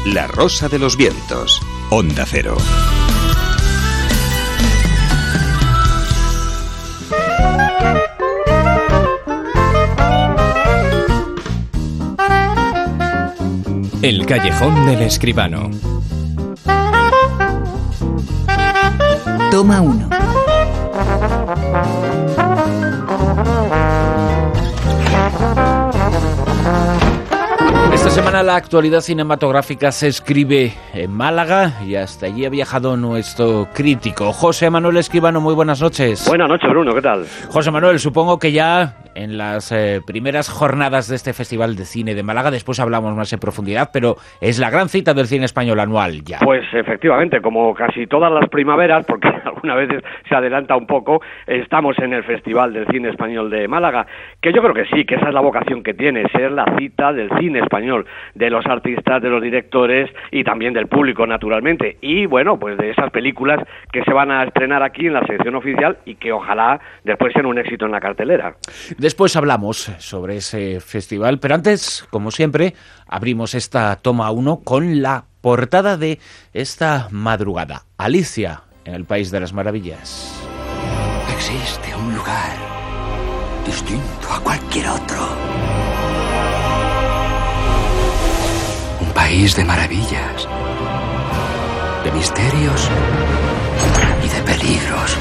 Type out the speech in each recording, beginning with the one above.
La Rosa de los Vientos. Onda Cero. El callejón del escribano. Toma 1. Esta semana la actualidad cinematográfica se escribe en Málaga y hasta allí ha viajado nuestro crítico José Manuel Escribano. Muy buenas noches. Buenas noches, Bruno, ¿qué tal? José Manuel, supongo que ya en las primeras jornadas de este Festival de Cine de Málaga, después hablamos más en profundidad, pero es la gran cita del cine español anual ya. Pues efectivamente, como casi todas las primaveras, porque algunas veces se adelanta un poco, estamos en el Festival del Cine Español de Málaga, que yo creo que sí, que esa es la vocación que tiene, ser la cita del cine español, de los artistas, de los directores y también del público, naturalmente. Y bueno, pues de esas películas que se van a estrenar aquí en la sección oficial y que ojalá después sean un éxito en la cartelera. Después hablamos sobre ese festival, pero antes, como siempre, abrimos esta toma 1 con la portada de esta madrugada. Alicia en el País de las Maravillas. Existe un lugar distinto a cualquier otro. Un país de maravillas, de misterios y de peligros.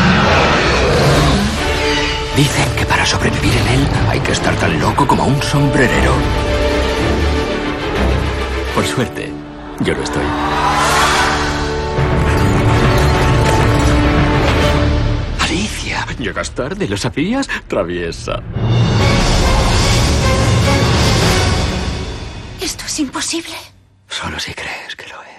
Dicen que para sobrevivir en él hay que estar tan loco como un sombrerero. Por suerte, yo lo estoy. Alicia, llegas tarde, ¿lo sabías? Traviesa. Esto es imposible. Solo si crees que lo es.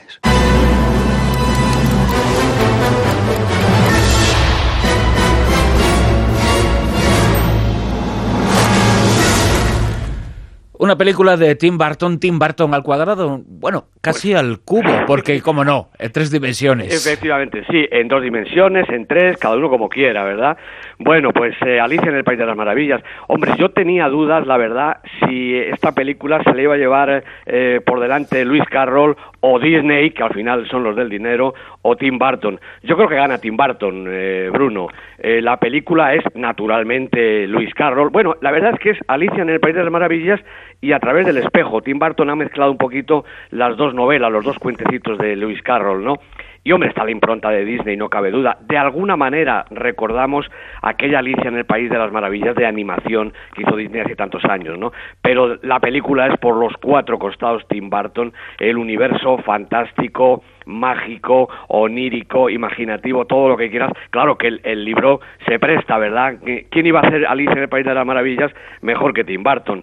Una película de Tim Burton al cuadrado, bueno, casi al cubo, porque, como no, en 3 dimensiones. Efectivamente, sí, en 2 dimensiones, en 3, cada uno como quiera, ¿verdad? Bueno, pues Alicia en el País de las Maravillas. Hombre, yo tenía dudas, la verdad, si esta película se le iba a llevar por delante Lewis Carroll o Disney, que al final son los del dinero, o Tim Burton. Yo creo que gana Tim Burton, Bruno. La película es, naturalmente, Lewis Carroll. Bueno, la verdad es que es Alicia en el País de las Maravillas y A través del espejo. Tim Burton ha mezclado un poquito las 2 novelas, los 2 cuentecitos de Lewis Carroll, ¿no? Y hombre, está la impronta de Disney, no cabe duda. De alguna manera recordamos aquella Alicia en el País de las Maravillas de animación que hizo Disney hace tantos años, ¿no? Pero la película es por los 4 costados Tim Burton, el universo fantástico, mágico, onírico, imaginativo, todo lo que quieras. Claro que el libro se presta, ¿verdad? ¿Quién iba a hacer Alicia en el País de las Maravillas mejor que Tim Burton?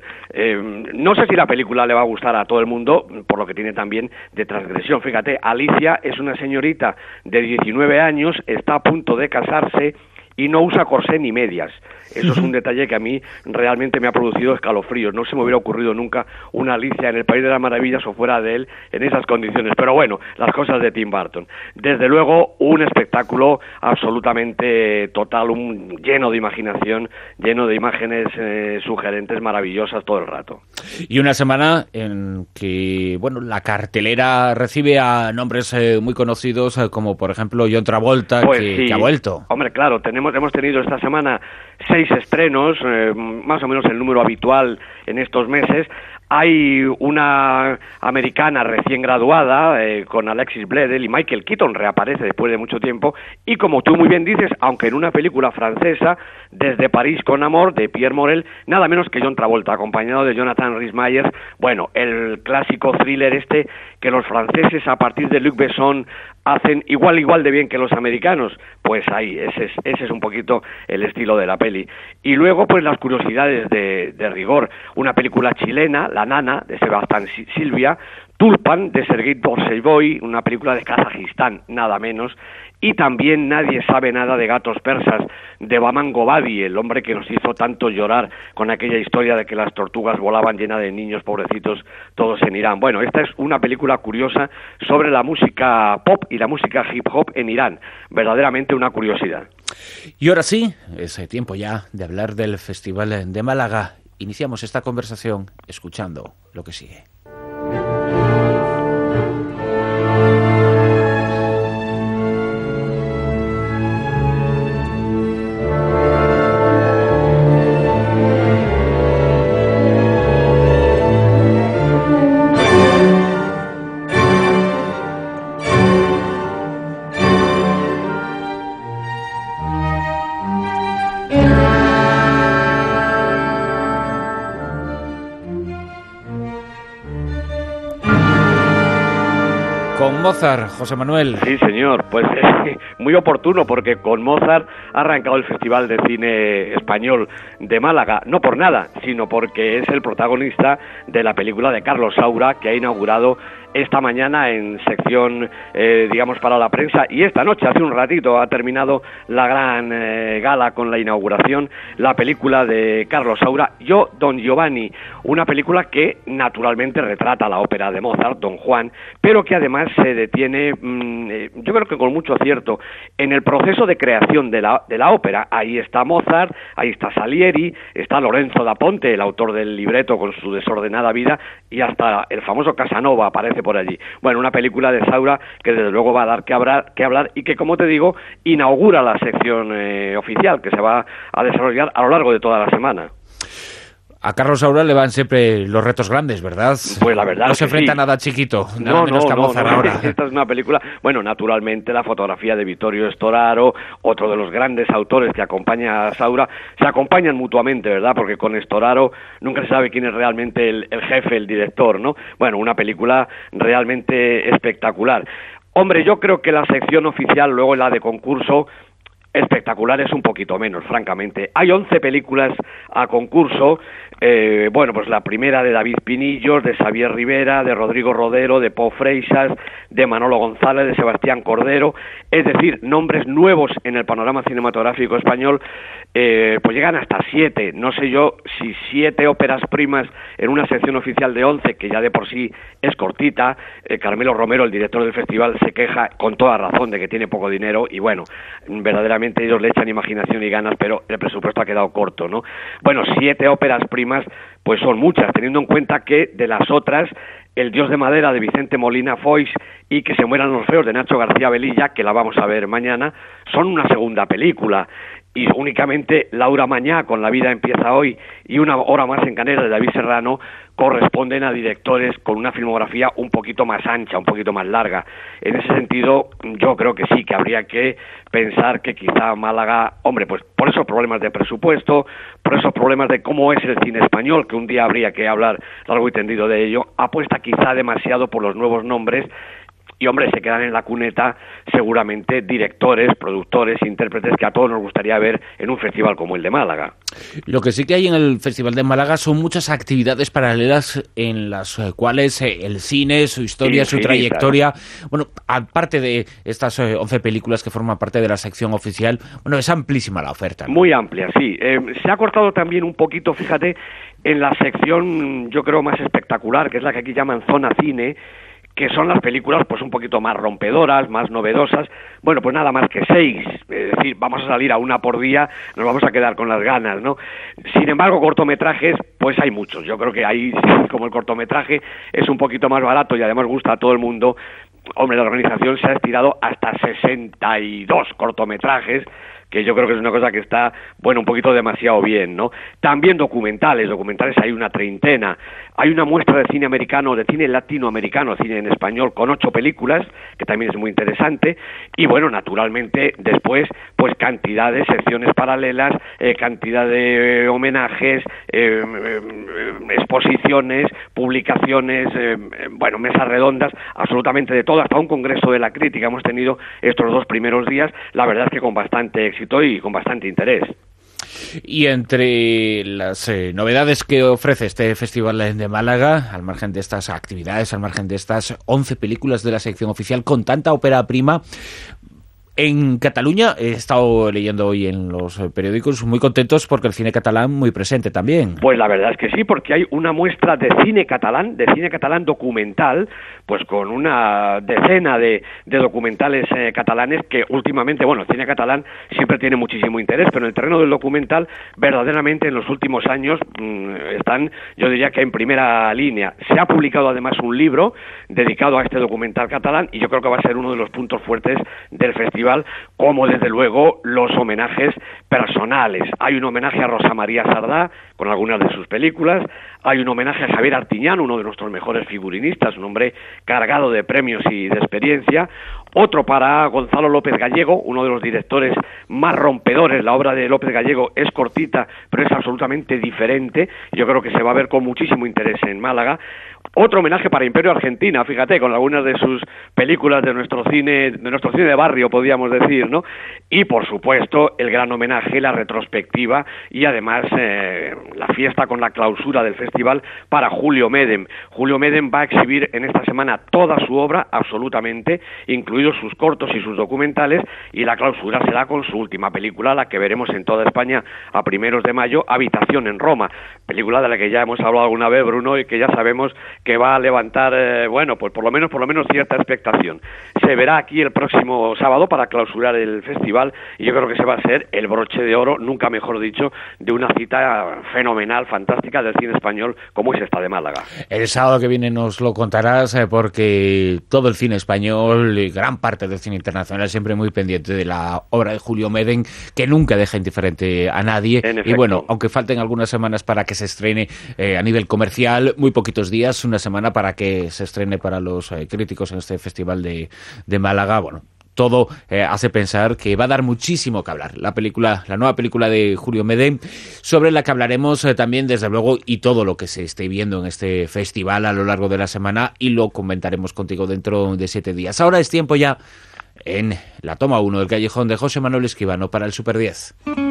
No sé si la película le va a gustar a todo el mundo, por lo que tiene también de transgresión. Fíjate, Alicia es una señorita de 19 años, está a punto de casarse y no usa corsé ni medias. Eso es un detalle que a mí realmente me ha producido escalofríos. No se me hubiera ocurrido nunca una Alicia en el País de las Maravillas o fuera de él en esas condiciones. Pero bueno, las cosas de Tim Burton. Desde luego, un espectáculo absolutamente total, lleno de imaginación, lleno de imágenes sugerentes, maravillosas todo el rato. Y una semana en que, bueno, la cartelera recibe a nombres muy conocidos, como por ejemplo John Travolta, pues que ha vuelto. Hombre, claro, hemos tenido esta semana 6 estrenos, más o menos el número habitual en estos meses. Hay una americana recién graduada con Alexis Bledel y Michael Keaton reaparece después de mucho tiempo y como tú muy bien dices, aunque en una película francesa, Desde París con Amor, de Pierre Morel, nada menos que John Travolta, acompañado de Jonathan Rhys-Meyers, bueno, el clásico thriller que los franceses a partir de Luc Besson hacen igual de bien que los americanos, pues ahí, ese es un poquito el estilo de la peli. Y luego, pues las curiosidades de rigor, una película chilena, La Nana, de Sebastián Silvia, Tulpan, de Sergei Dostoyevsky, una película de Kazajistán, nada menos, y también Nadie sabe nada de gatos persas, de Bahman Gobadi, el hombre que nos hizo tanto llorar con aquella historia de que las tortugas volaban llena de niños pobrecitos todos en Irán. Bueno, esta es una película curiosa sobre la música pop y la música hip hop en Irán, verdaderamente una curiosidad. Y ahora sí, es tiempo ya de hablar del Festival de Málaga. Iniciamos esta conversación escuchando lo que sigue. Con Mozart, José Manuel. Sí, señor, pues muy oportuno porque con Mozart ha arrancado el Festival de Cine Español de Málaga, no por nada, sino porque es el protagonista de la película de Carlos Saura, que ha inaugurado esta mañana en sección, digamos, para la prensa, y esta noche, hace un ratito, ha terminado la gran gala con la inauguración, la película de Carlos Saura, Yo, Don Giovanni, una película que naturalmente retrata la ópera de Mozart, Don Juan, pero que además se detiene, yo creo que con mucho acierto, en el proceso de creación de la ópera. Ahí está Mozart, ahí está Salieri, está Lorenzo da Ponte, el autor del libreto con su desordenada vida, y hasta el famoso Casanova aparece por allí. Bueno, una película de Saura que desde luego va a dar que hablar y que, como te digo, inaugura la sección oficial que se va a desarrollar a lo largo de toda la semana. A Carlos Saura le van siempre los retos grandes, ¿verdad? Pues la verdad no se enfrenta sí. a nada chiquito, nada menos que a Mozart ahora. Esta es una película, bueno, naturalmente la fotografía de Vittorio Storaro, otro de los grandes autores que acompaña a Saura, se acompañan mutuamente, ¿verdad? Porque con Storaro nunca se sabe quién es realmente el jefe, el director, ¿no? Bueno, una película realmente espectacular. Hombre, yo creo que la sección oficial, luego la de concurso, espectacular es un poquito menos, francamente. Hay 11 películas a concurso, bueno, pues la primera de David Pinillos, de Xavier Rivera, de Rodrigo Rodero, de Pau Freixas, de Manolo González, de Sebastián Cordero, es decir, nombres nuevos en el panorama cinematográfico español, pues llegan hasta 7, no sé yo si 7 óperas primas en una sección oficial de 11, que ya de por sí es cortita. Carmelo Romero, el director del festival, se queja con toda razón de que tiene poco dinero, y bueno, verdaderamente ellos le echan imaginación y ganas, pero el presupuesto ha quedado corto, ¿no? Bueno, 7 óperas primas, pues son muchas, teniendo en cuenta que de las otras, El Dios de Madera de Vicente Molina Foix y Que se mueran los feos de Nacho García Velilla, que la vamos a ver mañana, son una segunda película. Y únicamente Laura Mañá, con La vida empieza hoy, y Una hora más en Canela de David Serrano, corresponden a directores con una filmografía un poquito más ancha, un poquito más larga. En ese sentido, yo creo que sí, que habría que pensar que quizá Málaga, hombre, pues por esos problemas de presupuesto, por esos problemas de cómo es el cine español, que un día habría que hablar largo y tendido de ello, apuesta quizá demasiado por los nuevos nombres. Y, hombre, se quedan en la cuneta seguramente directores, productores, intérpretes que a todos nos gustaría ver en un festival como el de Málaga. Lo que sí que hay en el Festival de Málaga son muchas actividades paralelas en las cuales el cine, su historia, Infinita, su trayectoria, bueno, aparte de estas 11 películas que forman parte de la sección oficial, bueno, es amplísima la oferta, ¿no? Muy amplia, sí. Se ha cortado también un poquito, fíjate, en la sección, yo creo, más espectacular, que es la que aquí llaman Zona Cine, que son las películas pues un poquito más rompedoras, más novedosas. Bueno, pues nada más que 6, es decir, vamos a salir a una por día, nos vamos a quedar con las ganas, ¿no? Sin embargo, cortometrajes, pues hay muchos. Yo creo que ahí, como el cortometraje es un poquito más barato y además gusta a todo el mundo, hombre, la organización se ha estirado hasta 62 cortometrajes, que yo creo que es una cosa que está, bueno, un poquito demasiado bien, ¿no? También documentales hay una treintena. Hay una muestra de cine americano, de cine latinoamericano, cine en español, con 8 películas, que también es muy interesante. Y bueno, naturalmente, después, pues cantidad de secciones paralelas, cantidad de homenajes, exposiciones, publicaciones, bueno, mesas redondas, absolutamente de todo, hasta un congreso de la crítica hemos tenido estos 2 primeros días, la verdad es que con bastante éxito y con bastante interés. Y entre las novedades que ofrece este Festival de Málaga, al margen de estas actividades, al margen de estas 11 películas de la sección oficial, con tanta ópera prima, En Cataluña he estado leyendo hoy en los periódicos muy contentos porque el cine catalán muy presente también. Pues la verdad es que sí, porque hay una muestra de cine catalán documental, pues con una decena de documentales catalanes que últimamente, bueno, el cine catalán siempre tiene muchísimo interés, pero en el terreno del documental verdaderamente en los últimos años están, yo diría que en primera línea. Se ha publicado además un libro dedicado a este documental catalán y yo creo que va a ser uno de los puntos fuertes del festival, como desde luego los homenajes personales. Hay un homenaje a Rosa María Sardá con algunas de sus películas, hay un homenaje a Javier Artiñán, uno de nuestros mejores figurinistas, un hombre cargado de premios y de experiencia, otro para Gonzalo López Gallego, uno de los directores más rompedores. La obra de López Gallego es cortita, pero es absolutamente diferente, yo creo que se va a ver con muchísimo interés en Málaga. Otro homenaje para Imperio Argentina, fíjate, con algunas de sus películas de nuestro cine de barrio, podríamos decir, ¿no? Y por supuesto, el gran homenaje, la retrospectiva y además la fiesta con la clausura del festival para Julio Medem. Julio Medem va a exhibir en esta semana toda su obra, absolutamente, incluidos sus cortos y sus documentales, y la clausura será con su última película, la que veremos en toda España a primeros de mayo, Habitación en Roma, película de la que ya hemos hablado alguna vez, Bruno, y que ya sabemos que va a levantar, bueno, pues por lo menos cierta expectación. Se verá aquí el próximo sábado para clausurar el festival y yo creo que se va a ser el broche de oro, nunca mejor dicho, de una cita fenomenal, fantástica del cine español como es esta de Málaga. El sábado que viene nos lo contarás porque todo el cine español y gran parte del cine internacional siempre muy pendiente de la obra de Julio Medem, que nunca deja indiferente a nadie. Y bueno, aunque falten algunas semanas para que se estrene a nivel comercial, muy poquitos días, una semana para que se estrene para los críticos en este festival de Málaga, bueno, todo hace pensar que va a dar muchísimo que hablar. La nueva película de Julio Medem, sobre la que hablaremos también, desde luego, y todo lo que se esté viendo en este festival a lo largo de la semana, y lo comentaremos contigo dentro de 7 días. Ahora es tiempo ya en la toma 1 del Callejón de José Manuel Escribano para el Super 10.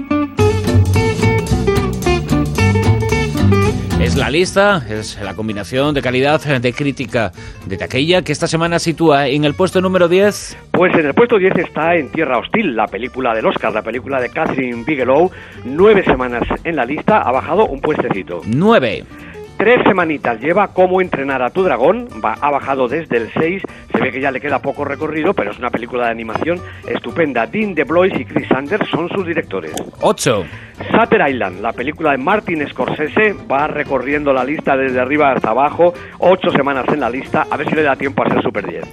Es la lista, es la combinación de calidad, de crítica, de taquilla, que esta semana sitúa en el puesto número 10. Pues en el puesto 10 está En Tierra Hostil, la película del Oscar, la película de Catherine Bigelow. 9 semanas en la lista, ha bajado un puestecito. 9. 3 semanitas lleva Cómo entrenar a tu dragón, ha bajado desde el 6, se ve que ya le queda poco recorrido, pero es una película de animación estupenda. Dean DeBlois y Chris Sanders son sus directores. 8. Shutter Island, la película de Martin Scorsese, va recorriendo la lista desde arriba hasta abajo, 8 semanas en la lista, a ver si le da tiempo a ser Super 10.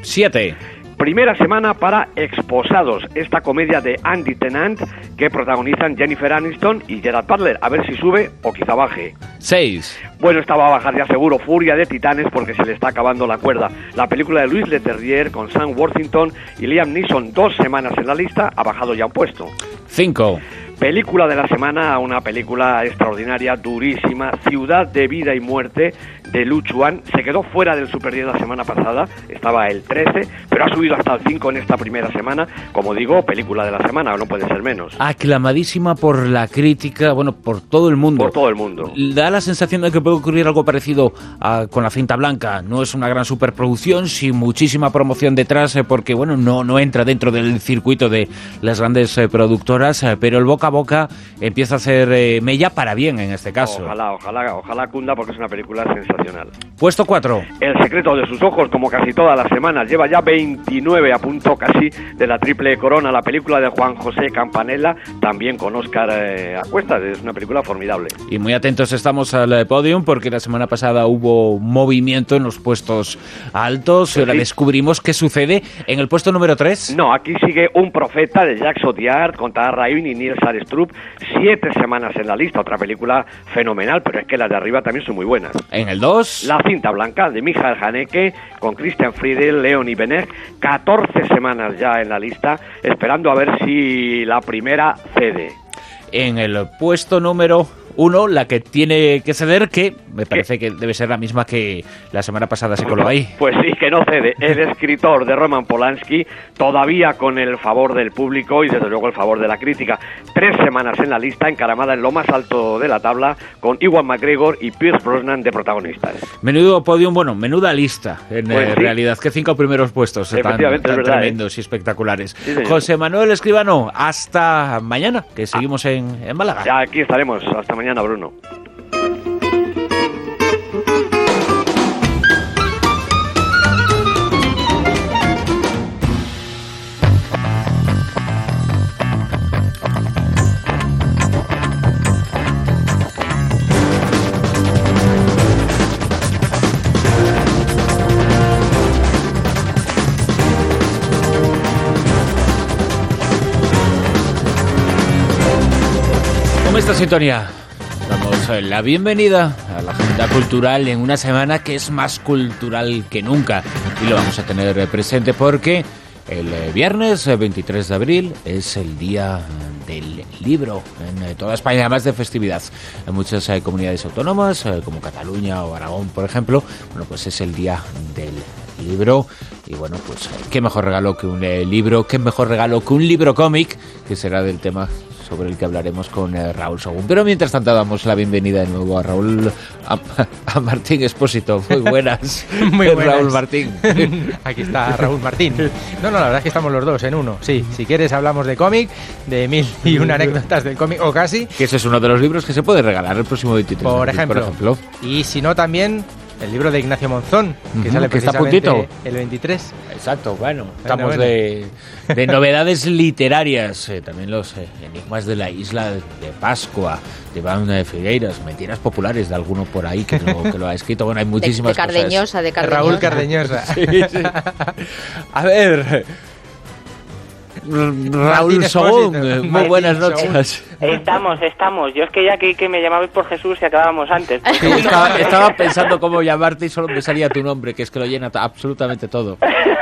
7. Primera semana para Exposados, esta comedia de Andy Tennant que protagonizan Jennifer Aniston y Gerard Butler. A ver si sube o quizá baje. 6. Bueno, esta va a bajar ya seguro. Furia de Titanes, porque se le está acabando la cuerda. La película de Louis Leterrier con Sam Worthington y Liam Neeson, 2 semanas en la lista, ha bajado ya un puesto. 5. Película de la semana, una película extraordinaria, durísima, Ciudad de Vida y Muerte, de Lu Chuan. Se quedó fuera del Super 10 la semana pasada, estaba el 13, pero ha subido hasta el 5 en esta primera semana. Como digo, película de la semana, no puede ser menos. Aclamadísima por la crítica, bueno, por todo el mundo. Por todo el mundo. Da la sensación de que puede ocurrir algo parecido con La Cinta Blanca. No es una gran superproducción, sin muchísima promoción detrás, porque bueno, no entra dentro del circuito de las grandes productoras, pero el boca a boca empieza a hacer mella para bien en este caso. Ojalá cunda, porque es una película sensacional. Puesto 4. El secreto de sus ojos, como casi todas las semanas, lleva ya 29, a punto casi de la triple corona, la película de Juan José Campanella, también con Óscar a cuestas. Es una película formidable. Y muy atentos estamos al podium, porque la semana pasada hubo movimiento en los puestos altos. Pues ahora sí. Descubrimos qué sucede en el puesto número 3. No, aquí sigue Un Profeta de Jacques Audiard con Tahar Rahim y Niels Arestrup, 7 semanas en la lista, otra película fenomenal, pero es que las de arriba también son muy buenas. En el 2. La Cinta Blanca de Michael Haneke con Christian Friedel, Leonie Benet, 14 semanas ya en la lista, esperando a ver si la primera cede. En el puesto número 1, la que tiene que ceder, que me parece que debe ser la misma que la semana pasada se coló ahí. Pues sí, que no cede. El escritor de Roman Polanski, todavía con el favor del público y desde luego el favor de la crítica. 3 semanas en la lista, encaramada en lo más alto de la tabla, con Ewan McGregor y Pierce Brosnan de protagonistas. Menudo podium, bueno, menuda lista en Pues sí. realidad. Que 5 primeros puestos tan Verdad, tremendos y espectaculares. Sí, señor. José Manuel Escribano, hasta mañana, que seguimos en Málaga. Ya aquí estaremos. Hasta mañana, Bruno. Con esta sintonía damos la bienvenida a la agenda cultural en una semana que es más cultural que nunca, y lo vamos a tener presente porque el viernes 23 de abril es el día del libro en toda España, además de festividad. En muchas comunidades autónomas, como Cataluña o Aragón, por ejemplo, bueno, pues es el día del libro. Y bueno, pues qué mejor regalo que un libro, qué mejor regalo que un libro cómic, que será del tema sobre el que hablaremos con Raúl Sogún. Pero mientras tanto damos la bienvenida de nuevo a Raúl, a Martín Expósito. Muy buenas. Muy buenas. Raúl Martín. Aquí está Raúl Martín. No, la verdad es que estamos los dos en uno. Sí, si quieres hablamos de cómic, de 1001 anécdotas del cómic, o casi. Que ese es uno de los libros que se puede regalar el próximo 23 de Por abril, ejemplo. Y si no, también el libro de Ignacio Monzón, que sale que está precisamente puntito. el 23. Exacto, bueno, estamos bueno. De novedades literarias, también los enigmas de la isla de Pascua, de Iván Figueiras, mentiras populares de alguno por ahí que lo ha escrito. Bueno, hay muchísimas de Cardeñosa, de Cardeñosa. Raúl Cardeñosa. Sí. A ver, Raúl Sogún, muy buenas noches. Estamos. Yo es que ya que me llamabais por Jesús y acabábamos antes. Sí, estaba pensando cómo llamarte y solo me salía tu nombre, que es que lo llena absolutamente todo.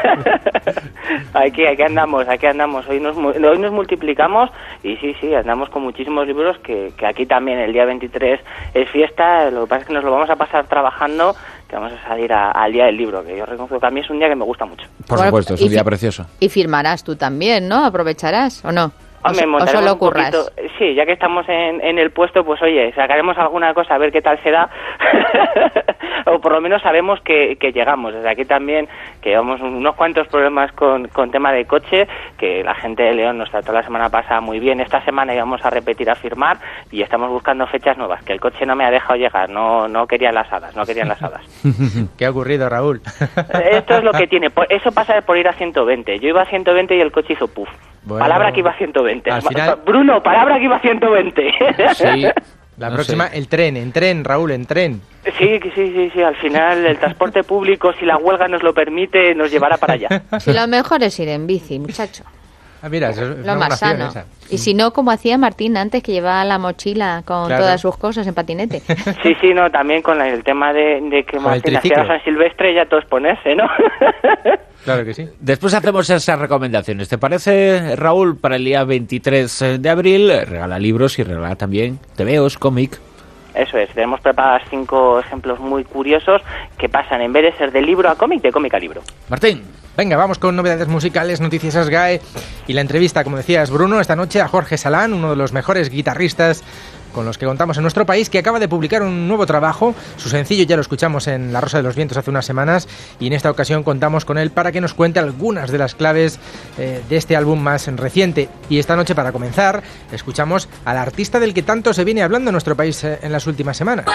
Aquí andamos. Hoy nos multiplicamos y sí, andamos con muchísimos libros que aquí también el día 23 es fiesta. Lo que pasa es que nos lo vamos a pasar trabajando, que vamos a salir al día del libro, que yo reconozco que a mí es un día que me gusta mucho. Por supuesto, es un día precioso. Y firmarás tú también, ¿no? ¿Aprovecharás o no? Hombre, ¿O solo curras? Sí, ya que estamos en el puesto, pues oye, sacaremos alguna cosa a ver qué tal se da. O por lo menos sabemos que llegamos. Desde aquí también, que llevamos unos cuantos problemas con tema de coche, que la gente de León nos trató la semana pasada muy bien. Esta semana íbamos a repetir a firmar y estamos buscando fechas nuevas, que el coche no me ha dejado llegar, no querían las hadas. ¿Qué ha ocurrido, Raúl? Esto es lo que tiene. Eso pasa por ir a 120. Yo iba a 120 y el coche hizo puff. Bueno, palabra que iba a 120. Al final... Bruno, palabra que iba a 120. Sí. La próxima, sé. En tren, Raúl, en tren. Sí, al final el transporte público, si la huelga nos lo permite, nos llevará para allá. Si lo mejor es ir en bici, muchacho. Ah, mira, eso es lo más sano. Esa. Y si no, como hacía Martín antes, que llevaba la mochila con todas sus cosas en patinete. Sí, no, también con el tema de que Martín hacía San Silvestre, ya todo es ponerse, ¿no? Claro que sí. Después hacemos esas recomendaciones. ¿Te parece, Raúl, para el día 23 de abril? Regala libros y regala también tebeos, cómic. Eso es, tenemos preparadas 5 ejemplos muy curiosos que pasan, en vez de ser de libro a cómic, de cómic a libro. Martín. Venga, vamos con novedades musicales, noticias ASGAE y la entrevista, como decías, Bruno, esta noche a Jorge Salán, uno de los mejores guitarristas con los que contamos en nuestro país, que acaba de publicar un nuevo trabajo. Su sencillo ya lo escuchamos en La Rosa de los Vientos hace unas semanas y en esta ocasión contamos con él para que nos cuente algunas de las claves de este álbum más reciente. Y esta noche, para comenzar, escuchamos al artista del que tanto se viene hablando en nuestro país en las últimas semanas.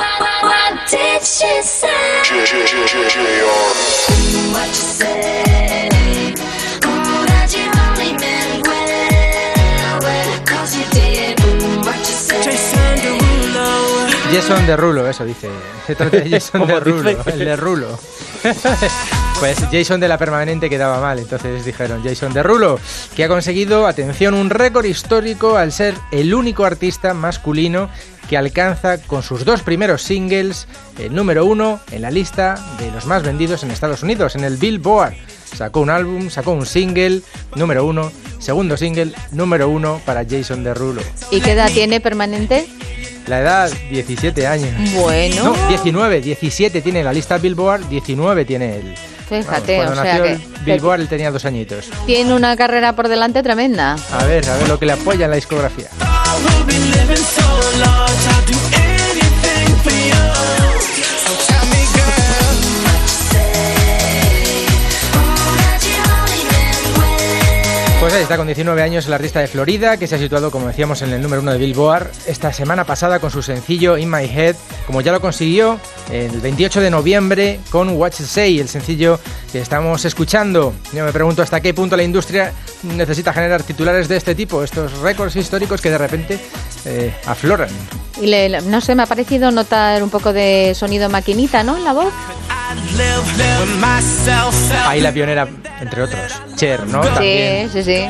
Jason Derulo, eso dice. Se trata de Jason Derulo, el de Rulo. Pues Jason de La Permanente quedaba mal, entonces dijeron Jason Derulo, que ha conseguido, atención, un récord histórico al ser el único artista masculino que alcanza con sus 2 primeros singles el número 1 en la lista de los más vendidos en Estados Unidos, en el Billboard. Sacó un álbum, sacó un single, número 1, segundo single, número 1 para Jason Derulo. ¿Y qué edad tiene Permanente? La edad, 17 años. Bueno. No, 19, 17 tiene la lista Billboard, 19 tiene él. Fíjate, cuando nació Billboard él tenía 2 añitos. Tiene una carrera por delante tremenda. A ver lo que le apoya en la discografía. Pues ahí está, con 19 años, el artista de Florida, que se ha situado, como decíamos, en el número 1 de Billboard esta semana pasada con su sencillo In My Head, como ya lo consiguió el 28 de noviembre con What You Say, el sencillo que estamos escuchando. Yo me pregunto hasta qué punto la industria necesita generar titulares de este tipo, estos récords históricos que de repente afloran. Y no sé, me ha parecido notar un poco de sonido maquinita, ¿no?, en la voz. Ahí la pionera, entre otros, Cher, ¿no? Sí, También. sí.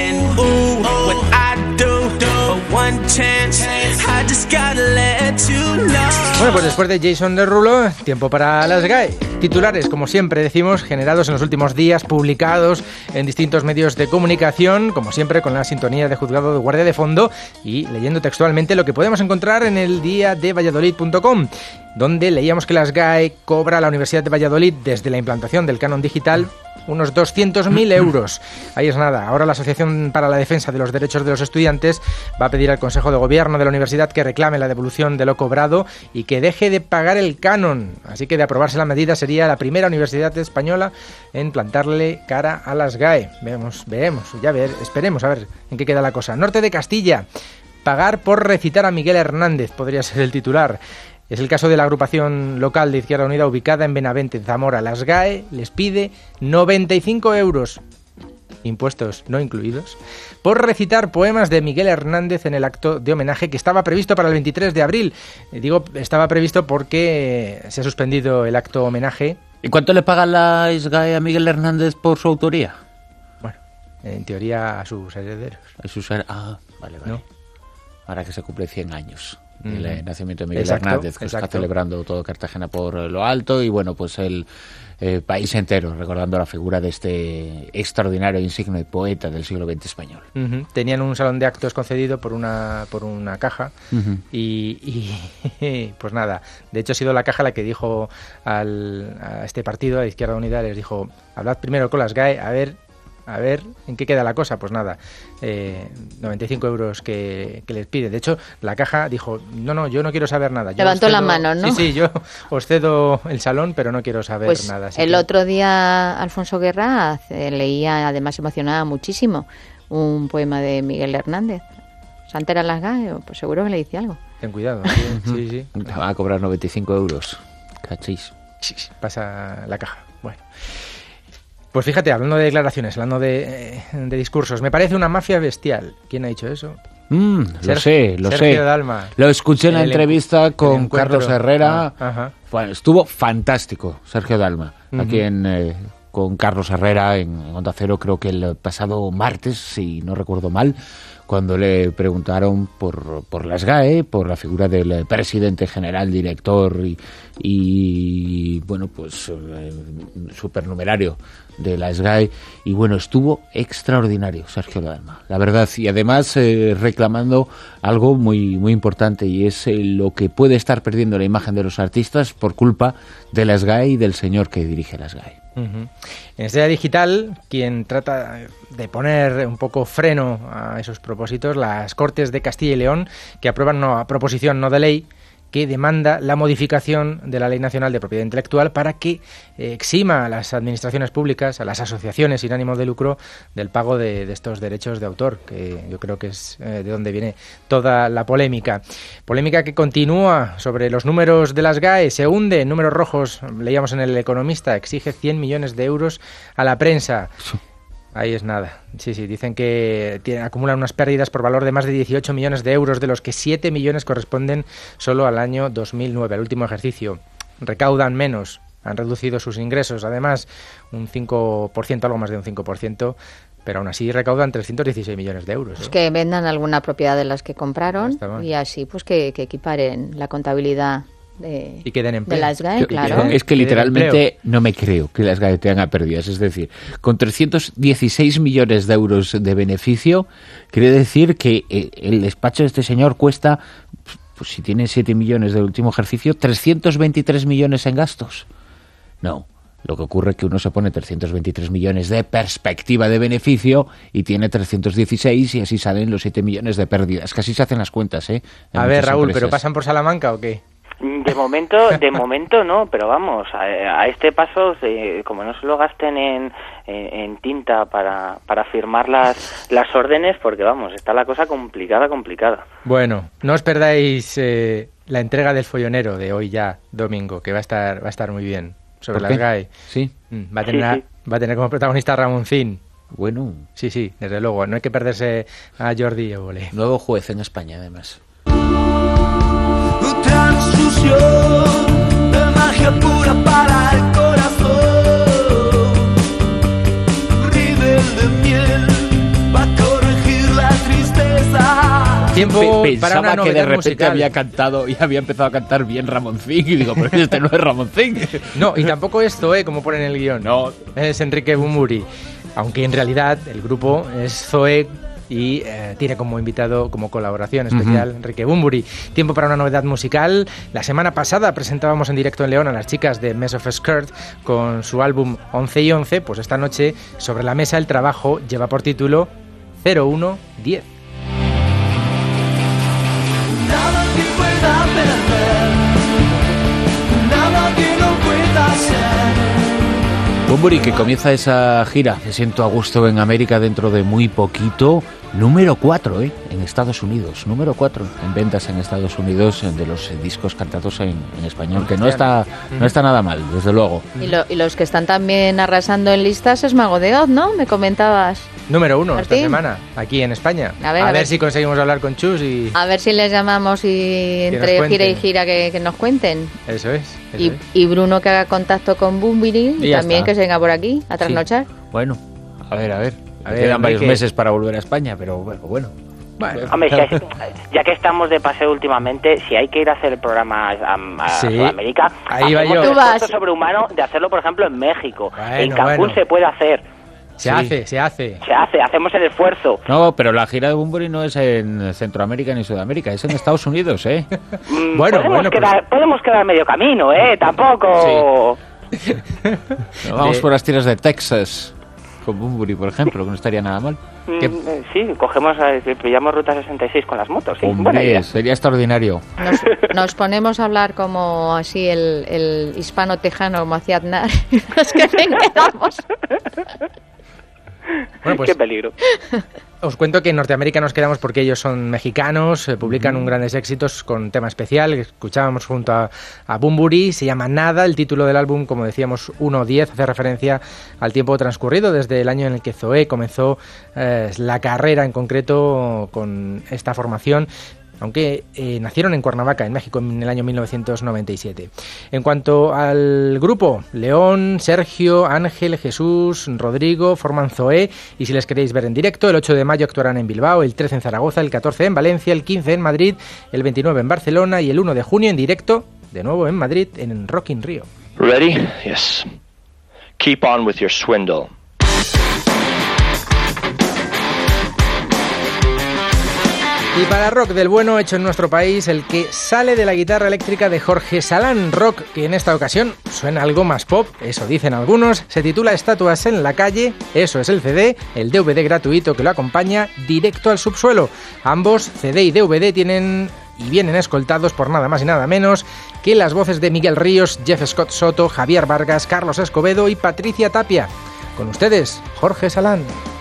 Bueno, pues después de Jason Derulo, tiempo para las GAE. Titulares, como siempre decimos, generados en los últimos días, publicados en distintos medios de comunicación, como siempre con la sintonía de juzgado de guardia de fondo y leyendo textualmente lo que podemos encontrar en el diadevalladolid.com, donde leíamos que las GAE cobra a la Universidad de Valladolid desde la implantación del canon digital unos 200.000 euros. Ahí es nada. Ahora la Asociación para la Defensa de los Derechos de los Estudiantes va a pedir al Consejo de Gobierno de la Universidad que reclame la devolución de lo cobrado y que deje de pagar el canon. Así que, de aprobarse la medida, sería la primera universidad española en plantarle cara a las GAE. Esperemos a ver en qué queda la cosa. Norte de Castilla. Pagar por recitar a Miguel Hernández podría ser el titular. Es el caso de la agrupación local de Izquierda Unida ubicada en Benavente, Zamora. Las GAE les pide 95 euros, impuestos no incluidos, por recitar poemas de Miguel Hernández en el acto de homenaje que estaba previsto para el 23 de abril. Digo, estaba previsto porque se ha suspendido el acto homenaje. ¿Y cuánto le paga la SGAE a Miguel Hernández por su autoría? Bueno, en teoría a sus herederos. Vale. ¿No? Ahora que se cumple 100 años. El nacimiento de Miguel Exacto, Hernández, que está celebrando todo Cartagena por lo alto, y bueno, pues el país entero recordando la figura de este extraordinario insigne poeta del siglo XX español. Tenían un salón de actos concedido por una caja y pues nada, de hecho ha sido la caja la que dijo a este partido, a Izquierda Unida, les dijo: hablad primero con las GAE, a ver en qué queda la cosa. Pues nada, 95 euros que les pide. De hecho, la caja dijo: no, yo no quiero saber nada. Levantó la mano, ¿no? Sí, yo os cedo el salón, pero no quiero saber nada. Otro día Alfonso Guerra leía, además emocionaba muchísimo, un poema de Miguel Hernández. ¿Santera las GAE? Pues seguro que le dice algo. Ten cuidado. Sí. Va a cobrar 95 euros. Cachis. Pasa la caja. Bueno. Pues fíjate, hablando de declaraciones, hablando de discursos, me parece una mafia bestial. ¿Quién ha dicho eso? Lo sé. Sergio Dalma. Lo escuché en la entrevista con Carlos Herrera. Bueno, estuvo fantástico, Sergio Dalma. Aquí con Carlos Herrera en Onda Cero, creo que el pasado martes, si no recuerdo mal, cuando le preguntaron por las GAE, por la figura del presidente general, director y bueno, pues supernumerario de las GAE, y bueno, estuvo extraordinario Sergio Dalma, la verdad, y además reclamando algo muy, muy importante, y es lo que puede estar perdiendo la imagen de los artistas por culpa de las GAE y del señor que dirige las GAE. En Estrella Digital, quien trata de poner un poco freno a esos propósitos, las Cortes de Castilla y León, que aprueban una proposición no de ley que demanda la modificación de la Ley Nacional de Propiedad Intelectual para que exima a las administraciones públicas, a las asociaciones sin ánimo de lucro, del pago de estos derechos de autor, que yo creo que es de donde viene toda la polémica. Polémica que continúa sobre los números de las GAE, se hunde en números rojos, leíamos en El Economista, exige 100 millones de euros a la prensa. Ahí es nada. Sí, dicen que acumulan unas pérdidas por valor de más de 18 millones de euros, de los que 7 millones corresponden solo al año 2009, al último ejercicio. Recaudan menos, han reducido sus ingresos, además un 5%, algo más de un 5%, pero aún así recaudan 316 millones de euros. Pues que vendan alguna propiedad de las que compraron y así pues que equiparen la contabilidad y que den empleo. De las GAE, claro. Es que literalmente no me creo que las GAE tengan pérdidas. Es decir, con 316 millones de euros de beneficio, quiere decir que el despacho de este señor cuesta pues si tiene 7 millones del último ejercicio, 323 millones en gastos. No, lo que ocurre es que uno se pone 323 millones de perspectiva de beneficio y tiene 316 y así salen los 7 millones de pérdidas. Casi se hacen las cuentas, ¿eh? A ver, Raúl, ¿pero pasan por Salamanca o qué? De momento no, pero vamos, a este paso, como no se lo gasten en tinta para firmar las órdenes, porque vamos, está la cosa complicada. Bueno, no os perdáis la entrega del follonero de hoy ya, domingo, que va a estar muy bien, sobre las GAE. Sí. Va a tener como protagonista a Ramoncín. Bueno. Sí, desde luego, no hay que perderse a Jordi Évole. Nuevo juez en España, además. Transfusión de magia pura para el corazón, rímel de miel va a corregir la tristeza. Tiempo para una Pensaba que de repente musical. había cantado y había empezado a cantar bien Ramoncín y digo, pero este no es Ramoncín. No, y tampoco es Zoé, como pone en el guión. No. Es Enrique Bunbury, aunque en realidad el grupo es Zoé y tiene como invitado, como colaboración especial, Enrique Bunbury. Tiempo para una novedad musical. La semana pasada presentábamos en directo en León a las chicas de Mess of Skirt con su álbum 11 y 11, pues esta noche sobre la mesa el trabajo lleva por título 0110. Nada que pueda perder, nada que no pueda ser. Bunbury, que comienza esa gira, me siento a gusto en América dentro de muy poquito. Número 4, en Estados Unidos. Número 4 en ventas en Estados Unidos de los discos cantados en español, que no está nada mal, desde luego. Y los que están también arrasando en listas es Mago de Oz, ¿no? Me comentabas. Número 1 esta Martín. semana, aquí en España. A ver ver. si conseguimos hablar con Chus y... A ver si les llamamos y nos entre gira y cuenten. gira que nos cuenten. Eso es. Y Bruno que haga contacto con Bunbury Y ya también está. que se venga por aquí a trasnochar. Bueno, a ver. A ver, Quedan varios Enrique. meses para volver a España, pero bueno. Hombre, ya que estamos de paseo últimamente, si hay que ir a hacer el programa a Sí, Sudamérica, ahí va hacemos yo. el Tú vas. esfuerzo sobrehumano de hacerlo, por ejemplo, en México. En Bueno, Cancún bueno. se puede hacer. Se hace. Hacemos el esfuerzo. No, pero la gira de Bunbury no es en Centroamérica ni Sudamérica, es en Estados Unidos, ¿eh? Bueno, podemos quedar medio camino, tampoco. No, vamos por las tierras de Texas, con Bunbury, por ejemplo, que no estaría nada mal. Sí, pillamos Ruta 66 con las motos, sí. Buena Hombre, idea. sería extraordinario. Nos ponemos a hablar como así el hispano-tejano, como hacía Aznar. Los que quedamos. Bueno, pues Qué peligro. os cuento que en Norteamérica nos quedamos porque ellos son mexicanos, publican un grandes éxitos con tema especial. Escuchábamos junto a Bunbury, se llama Nada, el título del álbum, como decíamos, 1-10, hace referencia al tiempo transcurrido desde el año en el que Zoé comenzó la carrera en concreto con esta formación, aunque nacieron en Cuernavaca, en México, en el año 1997. En cuanto al grupo, León, Sergio, Ángel, Jesús, Rodrigo forman Zoé, y si les queréis ver en directo, el 8 de mayo actuarán en Bilbao, el 13 en Zaragoza, el 14 en Valencia, el 15 en Madrid, el 29 en Barcelona y el 1 de junio en directo, de nuevo en Madrid, en Rock in Rio. Ready? Yes. Keep on with your swindle. Y para rock del bueno hecho en nuestro país, el que sale de la guitarra eléctrica de Jorge Salán, rock que en esta ocasión suena algo más pop, eso dicen algunos, se titula Estatuas en la calle, eso es el CD, el DVD gratuito que lo acompaña, Directo al subsuelo. Ambos, CD y DVD, tienen y vienen escoltados por nada más y nada menos que las voces de Miguel Ríos, Jeff Scott Soto, Javier Vargas, Carlos Escobedo y Patricia Tapia. Con ustedes, Jorge Salán.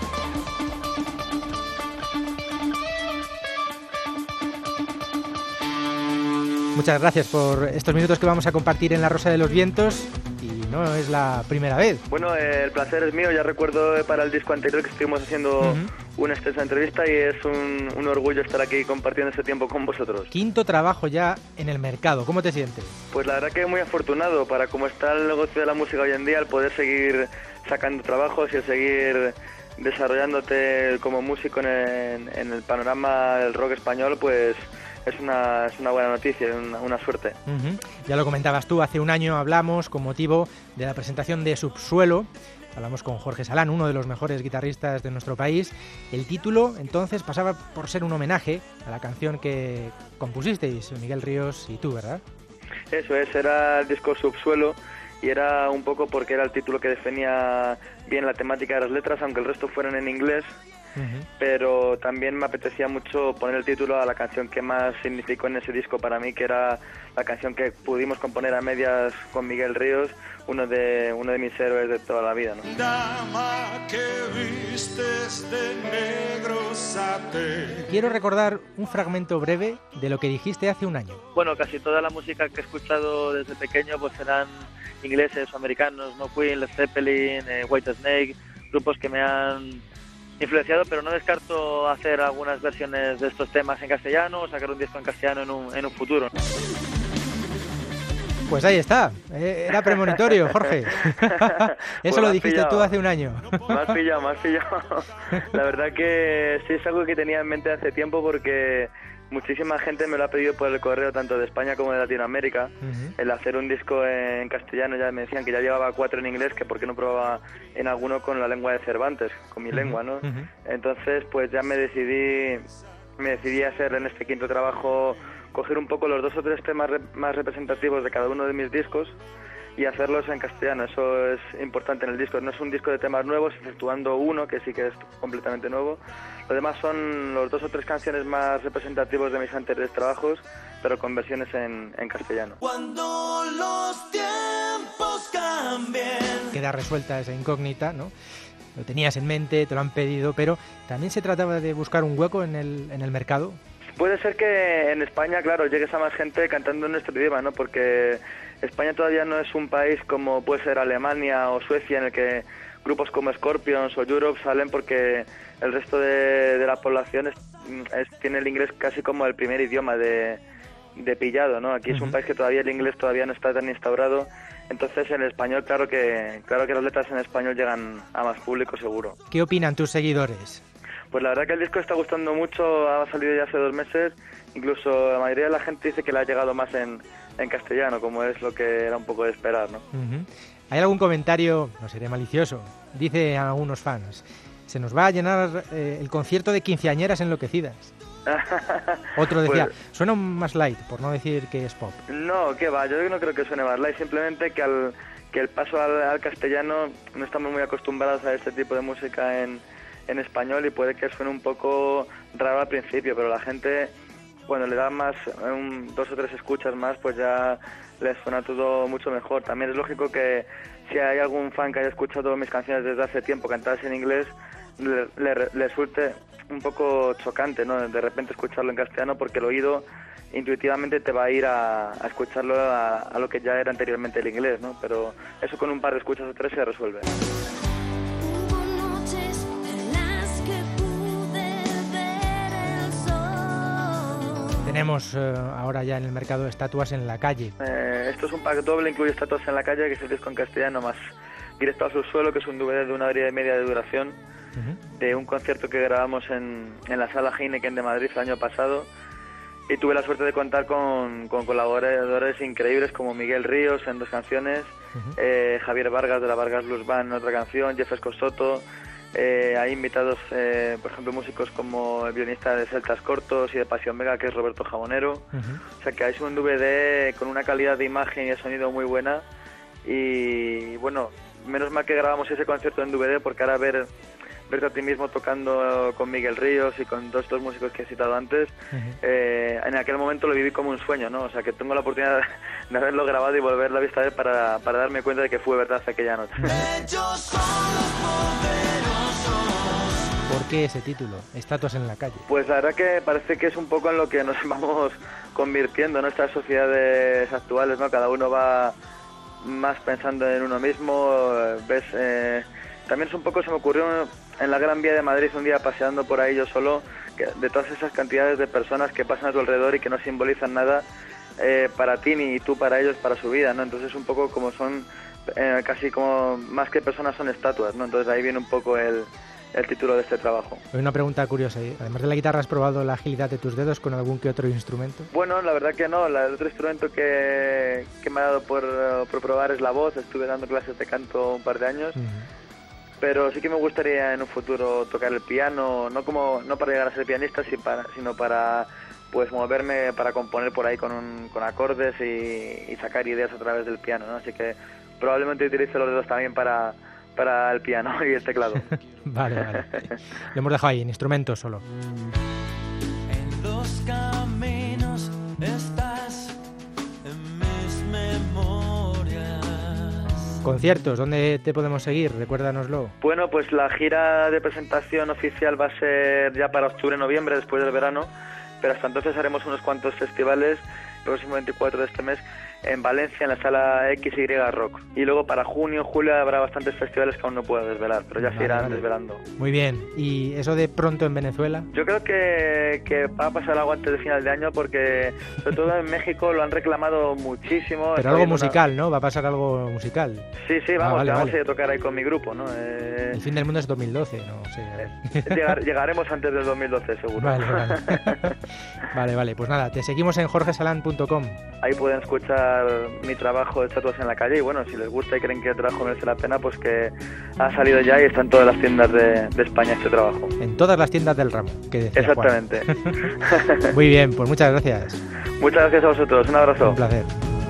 Muchas gracias por estos minutos que vamos a compartir en La Rosa de los Vientos, y no es la primera vez. Bueno, el placer es mío. Ya recuerdo para el disco anterior que estuvimos haciendo una extensa entrevista y es un orgullo estar aquí compartiendo este tiempo con vosotros. Quinto trabajo ya en el mercado, ¿cómo te sientes? Pues la verdad que muy afortunado para cómo está el negocio de la música hoy en día, el poder seguir sacando trabajos y el seguir desarrollándote como músico en el panorama del rock español, pues es una buena noticia, una suerte. Ya lo comentabas tú, hace un año hablamos con motivo de la presentación de Subsuelo, Hablamos con Jorge Salán, uno de los mejores guitarristas de nuestro país. El título, entonces, pasaba por ser un homenaje a la canción que compusisteis, Miguel Ríos y tú, ¿verdad? Eso es, era el disco Subsuelo y era un poco porque era el título que definía bien la temática de las letras, aunque el resto fueran en inglés. Pero también me apetecía mucho poner el título a la canción que más significó en ese disco para mí, que era la canción que pudimos componer a medias con Miguel Ríos, uno de mis héroes de toda la vida, ¿no? Dama que vistes de negro satén. Quiero recordar un fragmento breve de lo que dijiste hace un año. Bueno, casi toda la música que he escuchado desde pequeño pues eran ingleses o americanos, ¿no? Queen, Led Zeppelin, Whitesnake, grupos que me han influenciado, pero no descarto hacer algunas versiones de estos temas en castellano o sacar un disco en castellano en un futuro. Pues ahí está, era premonitorio, Jorge. Eso lo dijiste tú hace un año. Me has pillado. La verdad que sí es algo que tenía en mente hace tiempo porque muchísima gente me lo ha pedido por el correo, tanto de España como de Latinoamérica, el hacer un disco en castellano. Ya me decían que ya llevaba 4 en inglés, que por qué no probaba en alguno con la lengua de Cervantes, con mi lengua, ¿no? Entonces pues ya me decidí a hacer en este quinto trabajo, coger un poco los 2 o 3 temas más representativos de cada uno de mis discos y hacerlos en castellano. Eso es importante en el disco. No es un disco de temas nuevos, exceptuando uno que sí que es completamente nuevo. Los demás son los 2 o 3 canciones más representativos de mis anteriores trabajos, pero con versiones en castellano. Cuando los tiempos cambien. Queda resuelta esa incógnita, ¿no? Lo tenías en mente, te lo han pedido, pero también se trataba de buscar un hueco en el mercado. Puede ser que en España, claro, llegues a más gente cantando en nuestro idioma, ¿no? Porque España todavía no es un país como puede ser Alemania o Suecia, en el que grupos como Scorpions o Europe salen porque el resto de la población tiene el inglés casi como el primer idioma de pillado, ¿no? Aquí es un país que todavía el inglés todavía no está tan instaurado. Entonces en el español, claro que las letras en español llegan a más público seguro. ¿Qué opinan tus seguidores? Pues la verdad que el disco está gustando mucho, ha salido ya hace 2 meses, incluso la mayoría de la gente dice que le ha llegado más en castellano, como es lo que era un poco de esperar, ¿no? ¿Hay algún comentario, no seré malicioso, dice a algunos fans, se nos va a llenar el concierto de quinceañeras enloquecidas? Otro decía, pues, suena más light, por no decir que es pop. No, que va, yo no creo que suene más light, simplemente que el paso al castellano no estamos muy acostumbrados a este tipo de música en español y puede que suene un poco raro al principio, pero la gente, bueno, le da más, 2 o 3 escuchas más, pues ya les suena todo mucho mejor. También es lógico que si hay algún fan que haya escuchado mis canciones desde hace tiempo cantadas en inglés, le resulte un poco chocante, ¿no? De repente escucharlo en castellano, porque el oído intuitivamente te va a ir a escucharlo a lo que ya era anteriormente el inglés, ¿no? Pero eso con un par de escuchas o 3 se resuelve. Tenemos ahora ya en el mercado Estatuas en la calle. Esto es un pack doble, incluye Estatuas en la calle, que es el disco en castellano, más Directo a Subsuelo, que es un DVD de 1 hora y media de duración, de un concierto que grabamos en la Sala Heineken de Madrid el año pasado. Y tuve la suerte de contar con colaboradores increíbles como Miguel Ríos en 2 canciones, Javier Vargas de la Vargas Blues Band en otra canción, Jeff Escosoto. Hay invitados, por ejemplo, músicos como el violinista de Celtas Cortos y de Pasión Vega, que es Roberto Jabonero. O sea que es un DVD con una calidad de imagen y de sonido muy buena. Y bueno, menos mal que grabamos ese concierto en DVD, porque ahora verte a ti mismo tocando con Miguel Ríos y con 2 músicos que he citado antes, en aquel momento lo viví como un sueño, ¿no? O sea que tengo la oportunidad de haberlo grabado y volverlo a vista ver para darme cuenta de que fue verdad aquella noche. ¿Por qué ese título? Estatuas en la calle. Pues la verdad que parece que es un poco en lo que nos vamos convirtiendo en nuestras sociedades actuales, ¿no? Cada uno va más pensando en uno mismo, también es un poco, se me ocurrió en la Gran Vía de Madrid un día paseando por ahí yo solo, de todas esas cantidades de personas que pasan a tu alrededor y que no simbolizan nada para ti ni tú para ellos, para su vida, ¿no? Entonces un poco como son, casi como más que personas son estatuas, ¿no? Entonces ahí viene un poco el título de este trabajo. Una pregunta curiosa, además de la guitarra, ¿has probado la agilidad de tus dedos con algún que otro instrumento? Bueno, la verdad que no, el otro instrumento que me ha dado por probar es la voz. Estuve dando clases de canto un par de años pero sí que me gustaría en un futuro tocar el piano, no para llegar a ser pianista, sino para pues moverme, para componer por ahí con acordes y sacar ideas a través del piano, ¿no? Así que probablemente utilice los dedos también para el piano y el teclado. Vale. Lo hemos dejado ahí, en instrumentos solo. En los caminos estás en mis memorias. Conciertos, ¿dónde te podemos seguir? Recuérdanoslo. Bueno, pues la gira de presentación oficial va a ser ya para octubre-noviembre, después del verano, pero hasta entonces haremos unos cuantos festivales, el próximo 24 de este mes, en Valencia, en la sala XY Rock. Y luego para junio, julio habrá bastantes festivales que aún no puedo desvelar, pero ya se irán desvelando. Muy bien. ¿Y eso de pronto en Venezuela? Yo creo que va a pasar algo antes de final de año, porque sobre todo en México lo han reclamado muchísimo. Pero algo musical, ¿no? ¿Va a pasar algo musical? Sí, vamos a ir a tocar ahí con mi grupo, ¿no? El fin del mundo es 2012, no sé. Llegaremos antes del 2012, seguro. Vale. Pues nada, te seguimos en jorgesalan.com. Ahí pueden escuchar mi trabajo de Estatuas en la Calle, y bueno, si les gusta y creen que el trabajo merece la pena, pues que ha salido ya y está en todas las tiendas de España este trabajo. En todas las tiendas del ramo, que decía Exactamente. Juan. Muy bien, pues muchas gracias. Muchas gracias a vosotros, un abrazo. Un placer.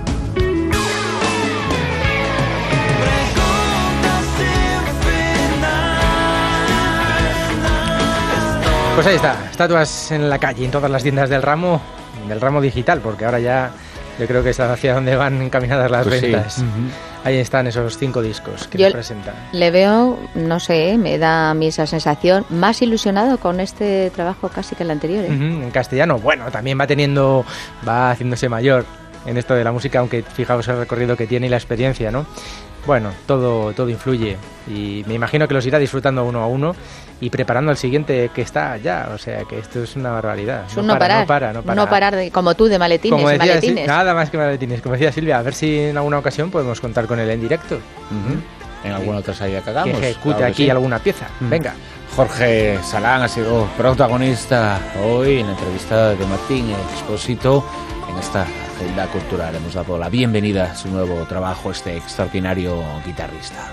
Pues ahí está, Estatuas en la Calle, en todas las tiendas del ramo digital, porque ahora ya yo creo que es hacia donde van encaminadas las ventas. Sí. Ahí están esos 5 discos que nos presentan. Le veo, no sé, me da a mí esa sensación, más ilusionado con este trabajo casi que el anterior. En castellano, bueno, también va haciéndose mayor en esto de la música, aunque fijaos el recorrido que tiene y la experiencia, ¿no? Bueno, todo influye y me imagino que los irá disfrutando uno a uno y preparando el siguiente que está ya, o sea que esto es una barbaridad. Es no parar como tú de maletines. Como decía, maletines. Sí, nada más que maletines. Como decía Silvia, a ver si en alguna ocasión podemos contar con él en directo. En alguna otra salida que hagamos. Que ejecute aquí alguna pieza. Venga. Jorge Salán ha sido protagonista hoy en la entrevista de Martín Expósito en esta agenda cultural. Hemos dado la bienvenida a su nuevo trabajo, este extraordinario guitarrista.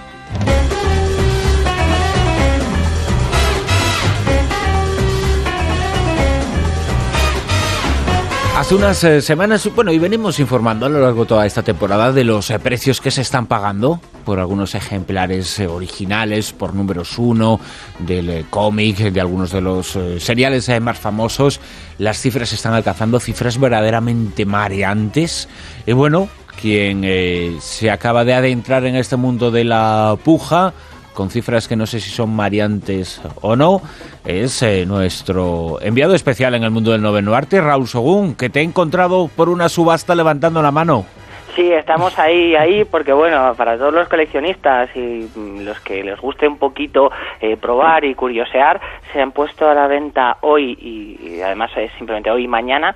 Hace unas semanas, y venimos informando a lo largo de toda esta temporada de los precios que se están pagando por algunos ejemplares originales, por números 1 del cómic, de algunos de los seriales más famosos. Las cifras están alcanzando cifras verdaderamente mareantes. Y quien se acaba de adentrar en este mundo de la puja, con cifras que no sé si son mareantes o no, es nuestro enviado especial en el mundo del noveno arte, Raúl Sogún, que te he encontrado por una subasta levantando la mano. Sí, estamos ahí porque para todos los coleccionistas y los que les guste un poquito probar y curiosear, se han puesto a la venta hoy y además es simplemente hoy y mañana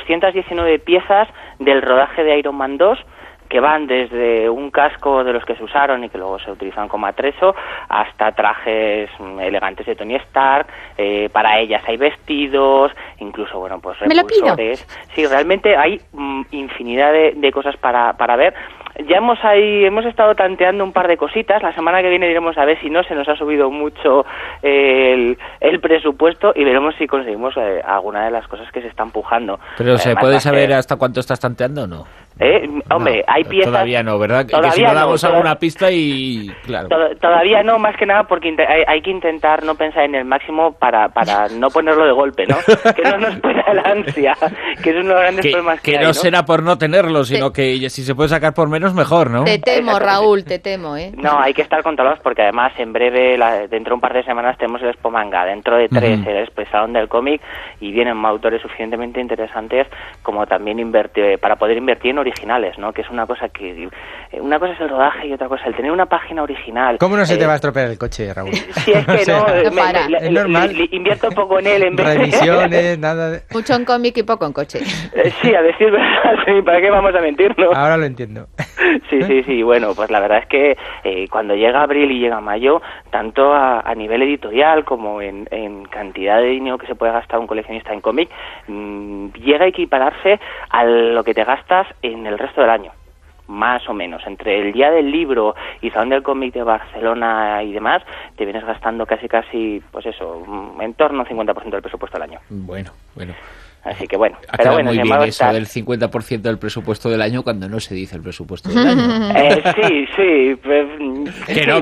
219 piezas del rodaje de Iron Man 2, que van desde un casco de los que se usaron y que luego se utilizan como atrezo hasta trajes elegantes de Tony Stark. Para ellas hay vestidos, incluso repulsores. Sí, realmente hay infinidad de cosas para ver. Ya hemos estado tanteando un par de cositas. La semana que viene iremos a ver si no se nos ha subido mucho el presupuesto y veremos si conseguimos alguna de las cosas que se están pujando. Pero ¿se puede saber hasta cuánto estás tanteando o no? Hombre, hay piezas... Todavía no, ¿verdad? Todavía que si no damos alguna pista y... Claro. Todavía no, más que nada porque hay que intentar no pensar en el máximo para no ponerlo de golpe, ¿no? Que no nos pueda la ansia, que es uno de los grandes problemas que hay, no será por no tenerlo, sino que si se puede sacar por menos, mejor, ¿no? Te temo, Raúl, te temo, ¿eh? No, hay que estar controlados porque además en breve, dentro de un par de semanas, tenemos el Expo Manga, dentro de 3 el Salón del Cómic, y vienen autores suficientemente interesantes como también para poder invertir en originales, ¿no? Que es una cosa una cosa es el rodaje y otra cosa el tener una página original. ¿Cómo no se te va a estropear el coche, Raúl? Sí, es que es normal. Invierto poco en él en vez revisiones, nada de... Mucho en cómic y poco en coche. Sí, a decir verdad, ¿para qué vamos a mentirnos? Ahora lo entiendo. Sí, bueno, pues la verdad es que cuando llega abril y llega mayo, tanto a nivel editorial como en cantidad de dinero que se puede gastar un coleccionista en cómic, llega a equipararse a lo que te gastas en el resto del año. más o menos. Entre el día del libro y Salón del Cómic de Barcelona y demás, te vienes gastando casi, pues eso, en torno al 50% del presupuesto al año. Bueno. Así que bueno. Ha quedado muy bien eso del 50% del presupuesto del año cuando no se dice el presupuesto del año. Sí. Pues, que no.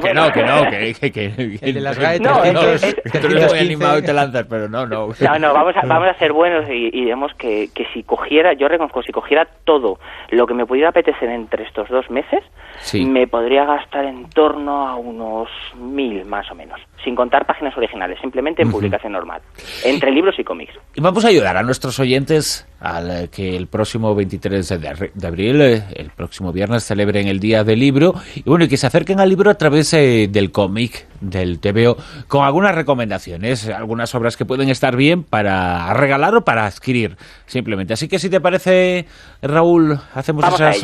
El de las gaetas. Tú eres muy animado y te lanzas, pero no. No, vamos a ser buenos y digamos que si cogiera, yo reconozco, si cogiera todo lo que me pudiera apetecer entre estos 2 meses, me podría gastar en torno a unos 1.000 más o menos, sin contar páginas originales, simplemente en publicación normal, entre libros y cómics. Y vamos a ayudar a nuestros oyentes al que el próximo 23 de abril, el próximo viernes, celebren el Día del Libro y que se acerquen al libro a través del cómic, del TVO, con algunas recomendaciones, algunas obras que pueden estar bien para regalar o para adquirir, simplemente. Así que si te parece, Raúl, hacemos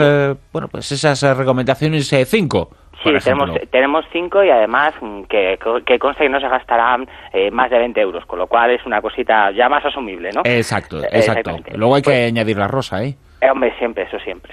esas recomendaciones 5. Sí, tenemos 5 y además que conste que no se gastarán más de 20 euros, con lo cual es una cosita ya más asumible, ¿no? Exacto. Luego hay que añadir la rosa, ¿eh? Hombre, eso siempre.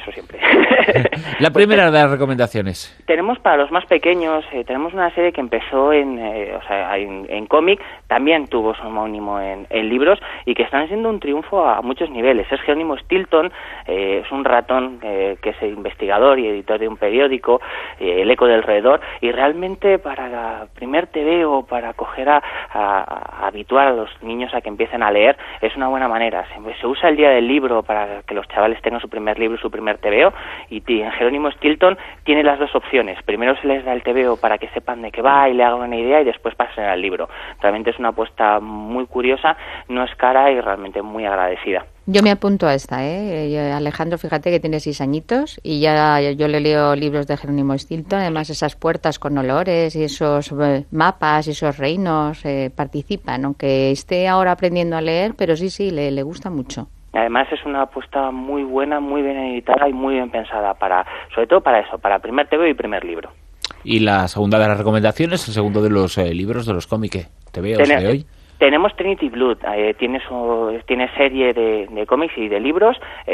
La primera de las recomendaciones. Tenemos para los más pequeños, tenemos una serie que empezó en cómic, también tuvo su homónimo en libros y que están siendo un triunfo a muchos niveles. Es Jerónimo Stilton, es un ratón que es investigador y editor de un periódico, El Eco del Roedor, y realmente para primer TVO, para coger a habituar a los niños a que empiecen a leer, es una buena manera. Se usa el Día del Libro para que los chavales tengan su primer libro, su primer TVO, y en Jerónimo Stilton tiene las dos opciones. Primero se les da el TVO para que sepan de qué va y le hagan una idea y después pasen al libro. Realmente es una apuesta muy curiosa, no es cara y realmente muy agradecida. Yo me apunto a esta, Alejandro, fíjate que tiene 6 añitos y ya yo le leo libros de Jerónimo Stilton, además esas puertas con olores y esos mapas y esos reinos participan, aunque esté ahora aprendiendo a leer, pero sí, le gusta mucho. Además es una apuesta muy buena, muy bien editada y muy bien pensada sobre todo para eso, para primer TVO y primer libro. Y la segunda de las recomendaciones, el segundo de los libros, de los cómics TVO de hoy. Tenemos Trinity Blood, tiene serie de cómics y de libros.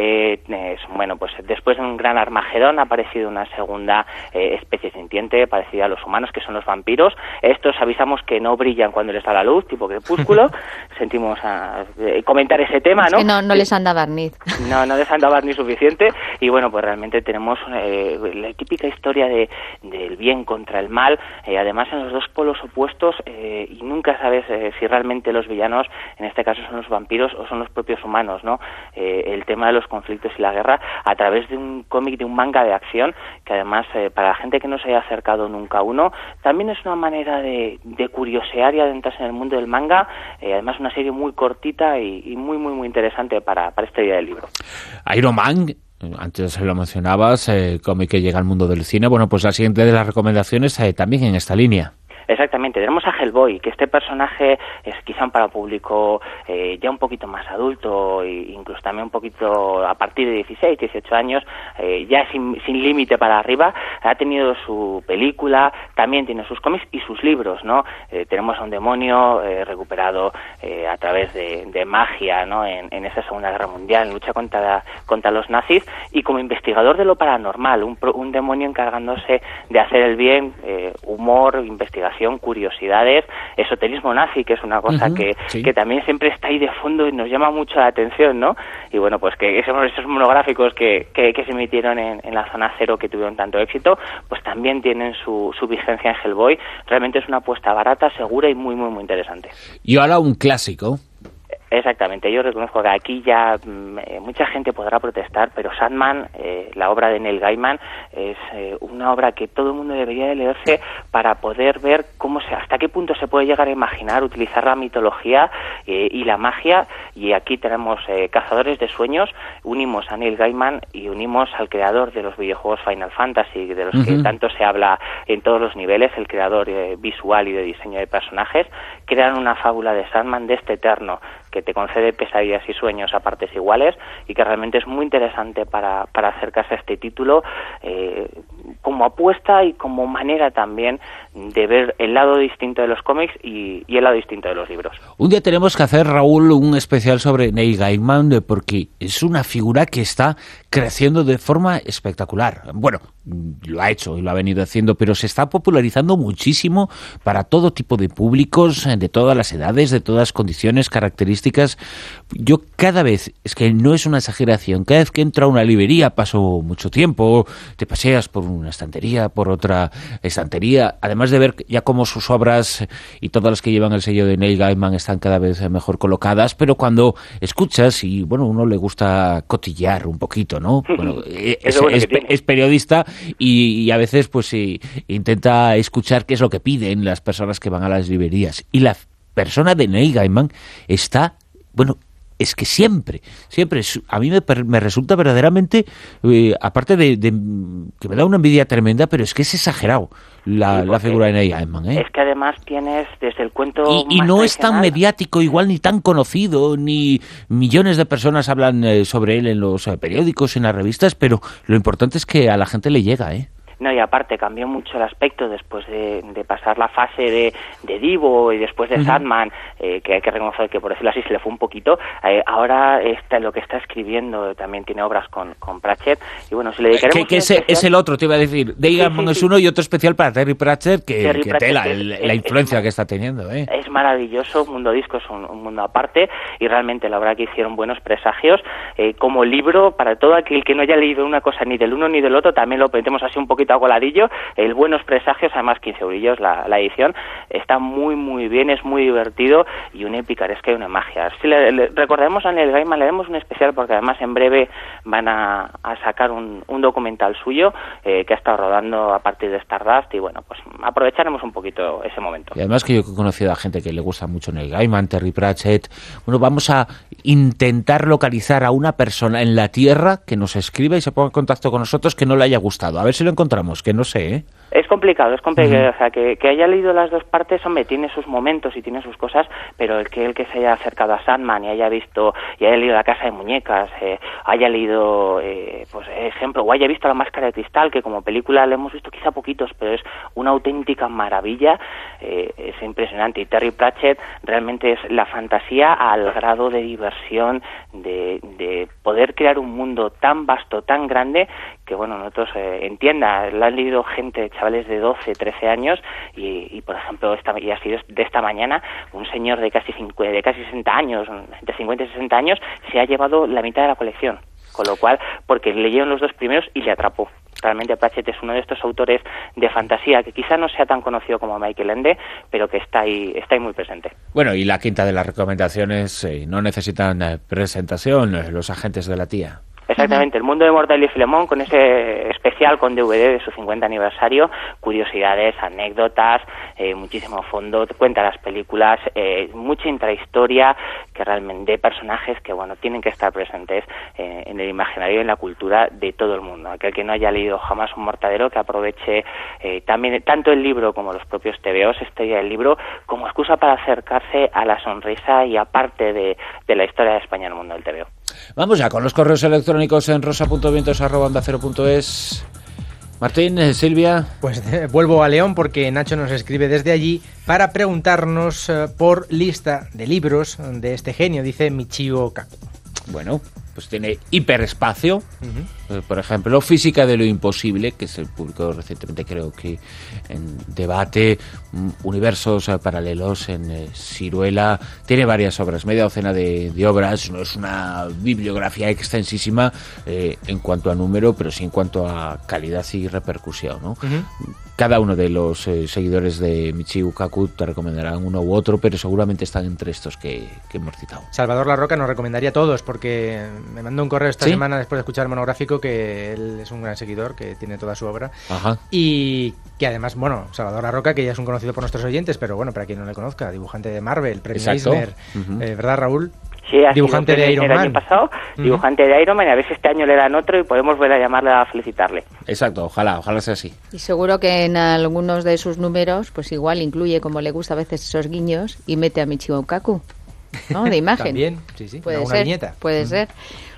Pues después de un gran Armagedón ha aparecido una segunda especie sintiente parecida a los humanos, que son los vampiros. Estos avisamos que no brillan cuando les da la luz, tipo Crepúsculo. Sentimos comentar ese tema, ¿no? Es que no les anda barniz. No les anda barniz suficiente. Y bueno, pues realmente tenemos la típica historia del bien contra el mal, además en los dos polos opuestos, y nunca sabes si realmente los villanos, en este caso son los vampiros o son los propios humanos, ¿no? El tema de los conflictos y la guerra a través de un cómic, de un manga de acción, que además para la gente que no se haya acercado nunca a uno, también es una manera de curiosear y adentrarse en el mundo del manga, además una serie muy cortita y muy, muy, muy interesante para este día del libro. Iron Man, antes lo mencionabas, cómic que llega al mundo del cine. Bueno, pues la siguiente de las recomendaciones también en esta línea. Exactamente, tenemos a Hellboy, que este personaje es quizá para público ya un poquito más adulto, e incluso también un poquito a partir de 16, 18 años, ya sin límite para arriba. Ha tenido su película, también tiene sus cómics y sus libros, ¿no? Tenemos a un demonio recuperado a través de magia, ¿no? En esa Segunda Guerra Mundial, en lucha contra los nazis, y como investigador de lo paranormal, un demonio encargándose de hacer el bien, humor, investigación, curiosidades, esoterismo nazi, que es una cosa que también siempre está ahí de fondo y nos llama mucho la atención, ¿no? Y bueno, pues que esos monográficos que se emitieron en la Zona Cero, que tuvieron tanto éxito, pues también tienen su vigencia en Hellboy. Realmente es una apuesta barata, segura y muy, muy, muy interesante. Y ahora un clásico. Exactamente, yo reconozco que aquí ya mucha gente podrá protestar, pero Sandman, la obra de Neil Gaiman, es una obra que todo el mundo debería de leerse para poder ver hasta qué punto se puede llegar a imaginar, utilizar la mitología y la magia. Y aquí tenemos Cazadores de Sueños, unimos a Neil Gaiman y unimos al creador de los videojuegos Final Fantasy, de los que tanto se habla en todos los niveles, el creador visual y de diseño de personajes. Crean una fábula de Sandman, de este eterno que te concede pesadillas y sueños a partes iguales, y que realmente es muy interesante para acercarse a este título. como apuesta y como manera también de ver el lado distinto de los cómics y el lado distinto de los libros. Un día tenemos que hacer, Raúl, un especial sobre Neil Gaiman, porque es una figura que está creciendo de forma espectacular. Bueno, lo ha hecho y lo ha venido haciendo, pero se está popularizando muchísimo para todo tipo de públicos, de todas las edades, de todas condiciones, características. Yo cada vez, es que no es una exageración, cada vez que entro a una librería paso mucho tiempo, te paseas por una estantería, por otra estantería, además de ver ya cómo sus obras y todas las que llevan el sello de Neil Gaiman están cada vez mejor colocadas, pero cuando escuchas, y bueno, uno le gusta cotillear un poquito, ¿no? Bueno, es periodista y a veces pues intenta escuchar qué es lo que piden las personas que van a las librerías. Y la persona de Neil Gaiman está, bueno, es que siempre, a mí me resulta verdaderamente, aparte de que me da una envidia tremenda, pero es que es exagerado la figura de Neil Gaiman, ¿eh? Es que además tienes desde el cuento y no es tan mediático, igual ni tan conocido, ni millones de personas hablan sobre él en los periódicos, en las revistas, pero lo importante es que a la gente le llega, ¿eh? No, y aparte cambió mucho el aspecto después de pasar la fase de Divo y después de Sandman, que hay que reconocer que, por decirlo así, se le fue un poquito. Ahora lo que está escribiendo también tiene obras con Pratchett, y bueno, si le dedicaremos... Que es el otro, te iba a decir. Gaiman es uno y otro especial para Terry Pratchett, que tela, la influencia que está teniendo, ¿eh? Es maravilloso, Mundo Disco es un mundo aparte, y realmente la verdad que hicieron buenos presagios. Como libro, para todo aquel que no haya leído una cosa ni del uno ni del otro, también lo metemos así un poquito a coladillo. El Buenos Presagios, además 15 eurillos la edición, está muy muy bien, es muy divertido y una picaresca y una magia. Si le recordemos a Neil Gaiman, le demos un especial porque además en breve van a sacar un documental suyo que ha estado rodando a partir de Stardust, y bueno, pues aprovecharemos un poquito ese momento. Y además que yo he conocido a gente que le gusta mucho Neil Gaiman, Terry Pratchett. Bueno, vamos a intentar localizar a una persona en la Tierra que nos escriba y se ponga en contacto con nosotros que no le haya gustado. A ver si lo encontramos, que no sé, ¿eh? Es complicado. O sea, que haya leído las dos partes, hombre, tiene sus momentos y tiene sus cosas, pero el que se haya acercado a Sandman y haya visto, y haya leído La Casa de Muñecas, haya leído, pues ejemplo, o haya visto La Máscara de Cristal, que como película le hemos visto quizá poquitos, pero es una auténtica maravilla, es impresionante. Y Terry Pratchett realmente es la fantasía al grado de diversión, de poder crear un mundo tan vasto, tan grande, que bueno, nosotros entienda, la han leído gente, chavales de 12, 13 años, y por ejemplo, y ha sido de esta mañana, un señor de casi 60 años, entre 50 y 60 años, se ha llevado la mitad de la colección, con lo cual, porque leyeron los dos primeros y le atrapó. Realmente Pratchett es uno de estos autores de fantasía que quizá no sea tan conocido como Michael Ende, pero que está ahí muy presente. Bueno, y la quinta de las recomendaciones, no necesitan presentación, Los agentes de la tía. Exactamente, El mundo de Mortadelo y Filemón, con ese especial con DVD de su 50 aniversario, curiosidades, anécdotas, muchísimo fondo, cuenta las películas, mucha intrahistoria, que realmente de personajes que bueno tienen que estar presentes en el imaginario y en la cultura de todo el mundo. Aquel que no haya leído jamás un Mortadelo, que aproveche también tanto el libro como los propios TVOs, del libro, como excusa para acercarse a la sonrisa y aparte de la historia de España en el mundo del TVO. Vamos ya con los correos electrónicos en rosa.vientos@ondacero.es. Martín, Silvia. Pues vuelvo a León porque Nacho nos escribe desde allí para preguntarnos por lista de libros de este genio, dice Michio Kaku. Bueno, pues tiene hiperespacio, por ejemplo, Física de lo imposible, que se publicó recientemente, creo que en Debate, Universos paralelos en Siruela. Tiene varias obras, media docena de obras. No es una bibliografía extensísima en cuanto a número, pero sí en cuanto a calidad y repercusión, ¿no? Cada uno de los seguidores de Michio Kaku te recomendarán uno u otro, pero seguramente están entre estos que hemos citado. Salvador Larroca nos recomendaría todos, porque me mandó un correo esta semana después de escuchar el monográfico, que él es un gran seguidor, que tiene toda su obra. Ajá. Y que además, bueno, Salvador Larroca, que ya es un conocido por nuestros oyentes, pero bueno, para quien no le conozca, dibujante de Marvel, premio Eisner, ¿verdad, Raúl? Sí, dibujante de Iron Man. El año pasado, dibujante de Iron Man, y a ver si este año le dan otro y podemos volver a llamarle a felicitarle. Exacto, ojalá sea así. Y seguro que en algunos de sus números, pues igual incluye, como le gusta a veces, esos guiños y mete a Michio Kaku, ¿no? De imagen. También, sí, puede una ser, viñeta. Puede ser.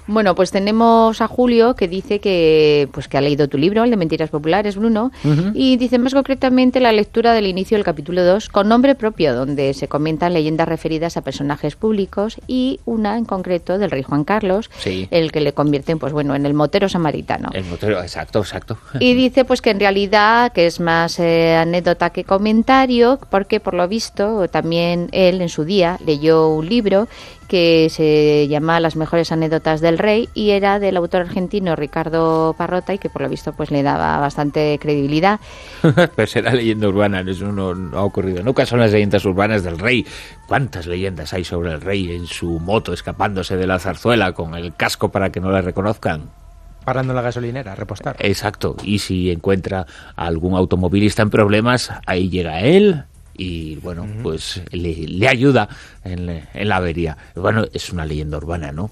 Bueno, pues tenemos a Julio que dice que ha leído tu libro, el de Mentiras Populares, Bruno, y dice más concretamente la lectura del inicio del capítulo 2 con nombre propio, donde se comentan leyendas referidas a personajes públicos y una en concreto del rey Juan Carlos, el que le convierten en el motero samaritano. El motero, exacto. Y dice pues que en realidad que es más anécdota que comentario, porque por lo visto también él en su día leyó un libro que se llama Las mejores anécdotas del rey y era del autor argentino Ricardo Parrota y que por lo visto pues le daba bastante credibilidad. Pues era leyenda urbana, eso no ha ocurrido. Nunca son las leyendas urbanas del rey. ¿Cuántas leyendas hay sobre el rey en su moto escapándose de la zarzuela con el casco para que no la reconozcan? Parando la gasolinera, repostar. Exacto, y si encuentra a algún automovilista en problemas, ahí llega él y bueno, pues le ayuda en la avería. Bueno, es una leyenda urbana, ¿no?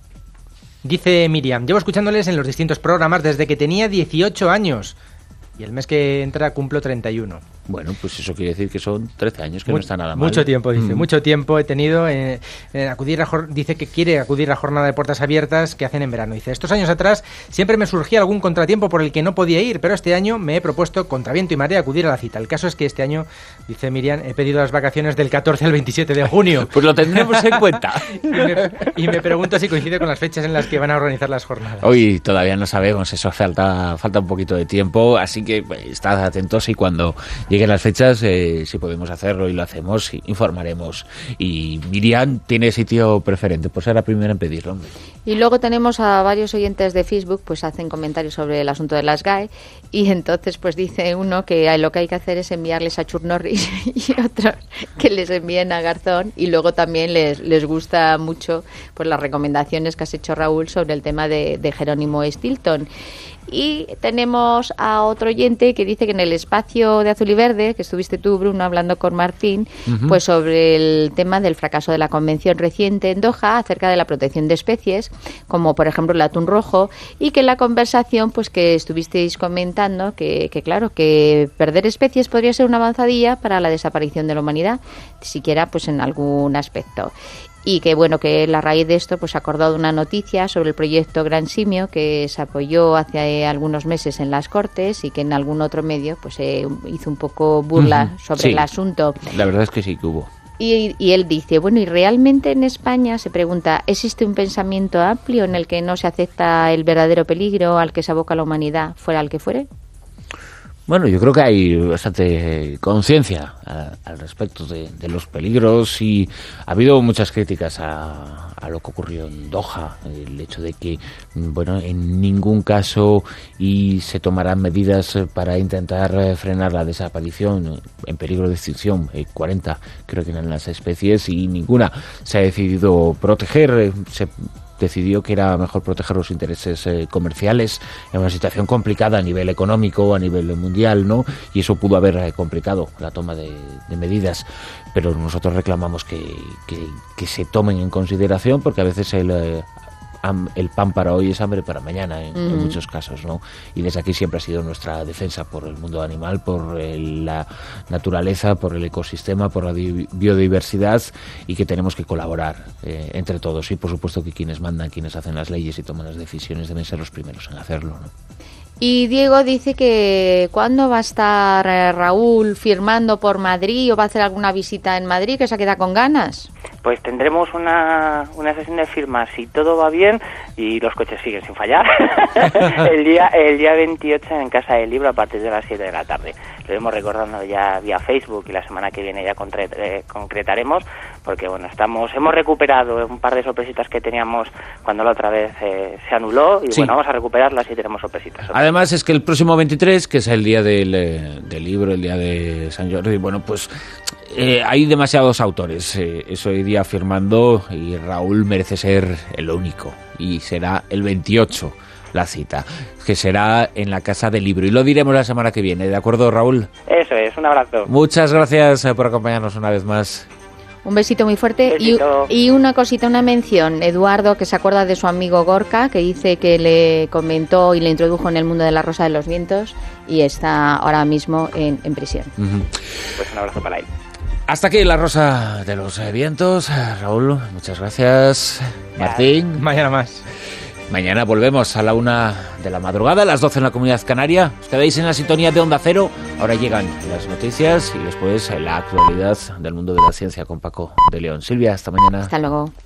Dice Miriam, llevo escuchándoles en los distintos programas desde que tenía 18 años y el mes que entra cumplo 31. Bueno, pues eso quiere decir que son 13 años, que no está nada mal. Mucho tiempo, dice. Mucho tiempo he tenido en acudir dice que quiere acudir a la jornada de puertas abiertas que hacen en verano. Dice, estos años atrás siempre me surgía algún contratiempo por el que no podía ir, pero este año me he propuesto contra viento y marea acudir a la cita. El caso es que este año, dice Miriam, he pedido las vacaciones del 14 al 27 de junio. Pues lo tendremos en cuenta. y me pregunto si coincide con las fechas en las que van a organizar las jornadas. Hoy todavía no sabemos, eso falta un poquito de tiempo, así que estad atentos y cuando lleguen las fechas, si podemos hacerlo y lo hacemos, informaremos. Y Miriam tiene sitio preferente, pues será la primera en pedirlo, hombre. Y luego tenemos a varios oyentes de Facebook, pues hacen comentarios sobre el asunto de las GAE, y entonces pues dice uno que lo que hay que hacer es enviarles a Chuck Norris y otros que les envíen a Garzón, y luego también les gusta mucho pues las recomendaciones que has hecho, Raúl, sobre el tema de Jerónimo Stilton. Y tenemos a otro oyente que dice que en el espacio de Azul y Verde, que estuviste tú, Bruno, hablando con Martín, pues sobre el tema del fracaso de la convención reciente en Doha acerca de la protección de especies, como por ejemplo el atún rojo, y que en la conversación pues que estuvisteis comentando que claro, que perder especies podría ser una avanzadilla para la desaparición de la humanidad, siquiera pues en algún aspecto. Y que bueno, que a raíz de esto pues ha acordado una noticia sobre el proyecto Gran Simio que se apoyó hace algunos meses en las Cortes y que en algún otro medio pues hizo un poco burla sobre el asunto. La verdad es que sí que hubo. Y él dice, bueno, y realmente en España se pregunta, ¿existe un pensamiento amplio en el que no se acepta el verdadero peligro al que se aboca la humanidad, fuera al que fuere? Bueno, yo creo que hay bastante conciencia al respecto de los peligros y ha habido muchas críticas a lo que ocurrió en Doha, el hecho de que, bueno, en ningún caso y se tomarán medidas para intentar frenar la desaparición en peligro de extinción, 40 creo que eran las especies y ninguna se ha decidido proteger, se decidió que era mejor proteger los intereses comerciales en una situación complicada a nivel económico, a nivel mundial, ¿no? Y eso pudo haber complicado la toma de medidas, pero nosotros reclamamos que se tomen en consideración porque a veces el pan para hoy es hambre para mañana en muchos casos, ¿no? Y desde aquí siempre ha sido nuestra defensa por el mundo animal, por la naturaleza, por el ecosistema, por la biodiversidad y que tenemos que colaborar entre todos y por supuesto que quienes mandan, quienes hacen las leyes y toman las decisiones deben ser los primeros en hacerlo, ¿no? Y Diego dice que ¿cuándo va a estar Raúl firmando por Madrid o va a hacer alguna visita en Madrid, que se queda con ganas? Pues tendremos una sesión de firmas si todo va bien y los coches siguen sin fallar el día 28 en Casa del Libro a partir de las 7 de la tarde. Lo iremos recordando ya vía Facebook y la semana que viene ya concretaremos porque bueno, hemos recuperado un par de sorpresitas que teníamos cuando la otra vez se anuló y bueno, vamos a recuperarlas y tenemos sorpresitas. Además es que el próximo 23, que es el día del libro, el día de San Jordi, bueno, pues hay demasiados autores hoy día firmando y Raúl merece ser el único y será el 28 la cita, que será en la Casa del Libro y lo diremos la semana que viene, ¿de acuerdo, Raúl? Eso es, un abrazo. Muchas gracias por acompañarnos una vez más. Un besito muy fuerte y una cosita, una mención. Eduardo, que se acuerda de su amigo Gorka, que dice que le comentó y le introdujo en el mundo de La Rosa de los Vientos y está ahora mismo en prisión. Pues un abrazo para él. Hasta aquí La Rosa de los Vientos. Raúl, muchas gracias. Martín. Mañana más. Mañana volvemos a la 1 de la madrugada, a las 12 en la Comunidad Canaria. Os quedáis en la sintonía de Onda Cero. Ahora llegan las noticias y después la actualidad del mundo de la ciencia con Paco de León. Silvia, hasta mañana. Hasta luego.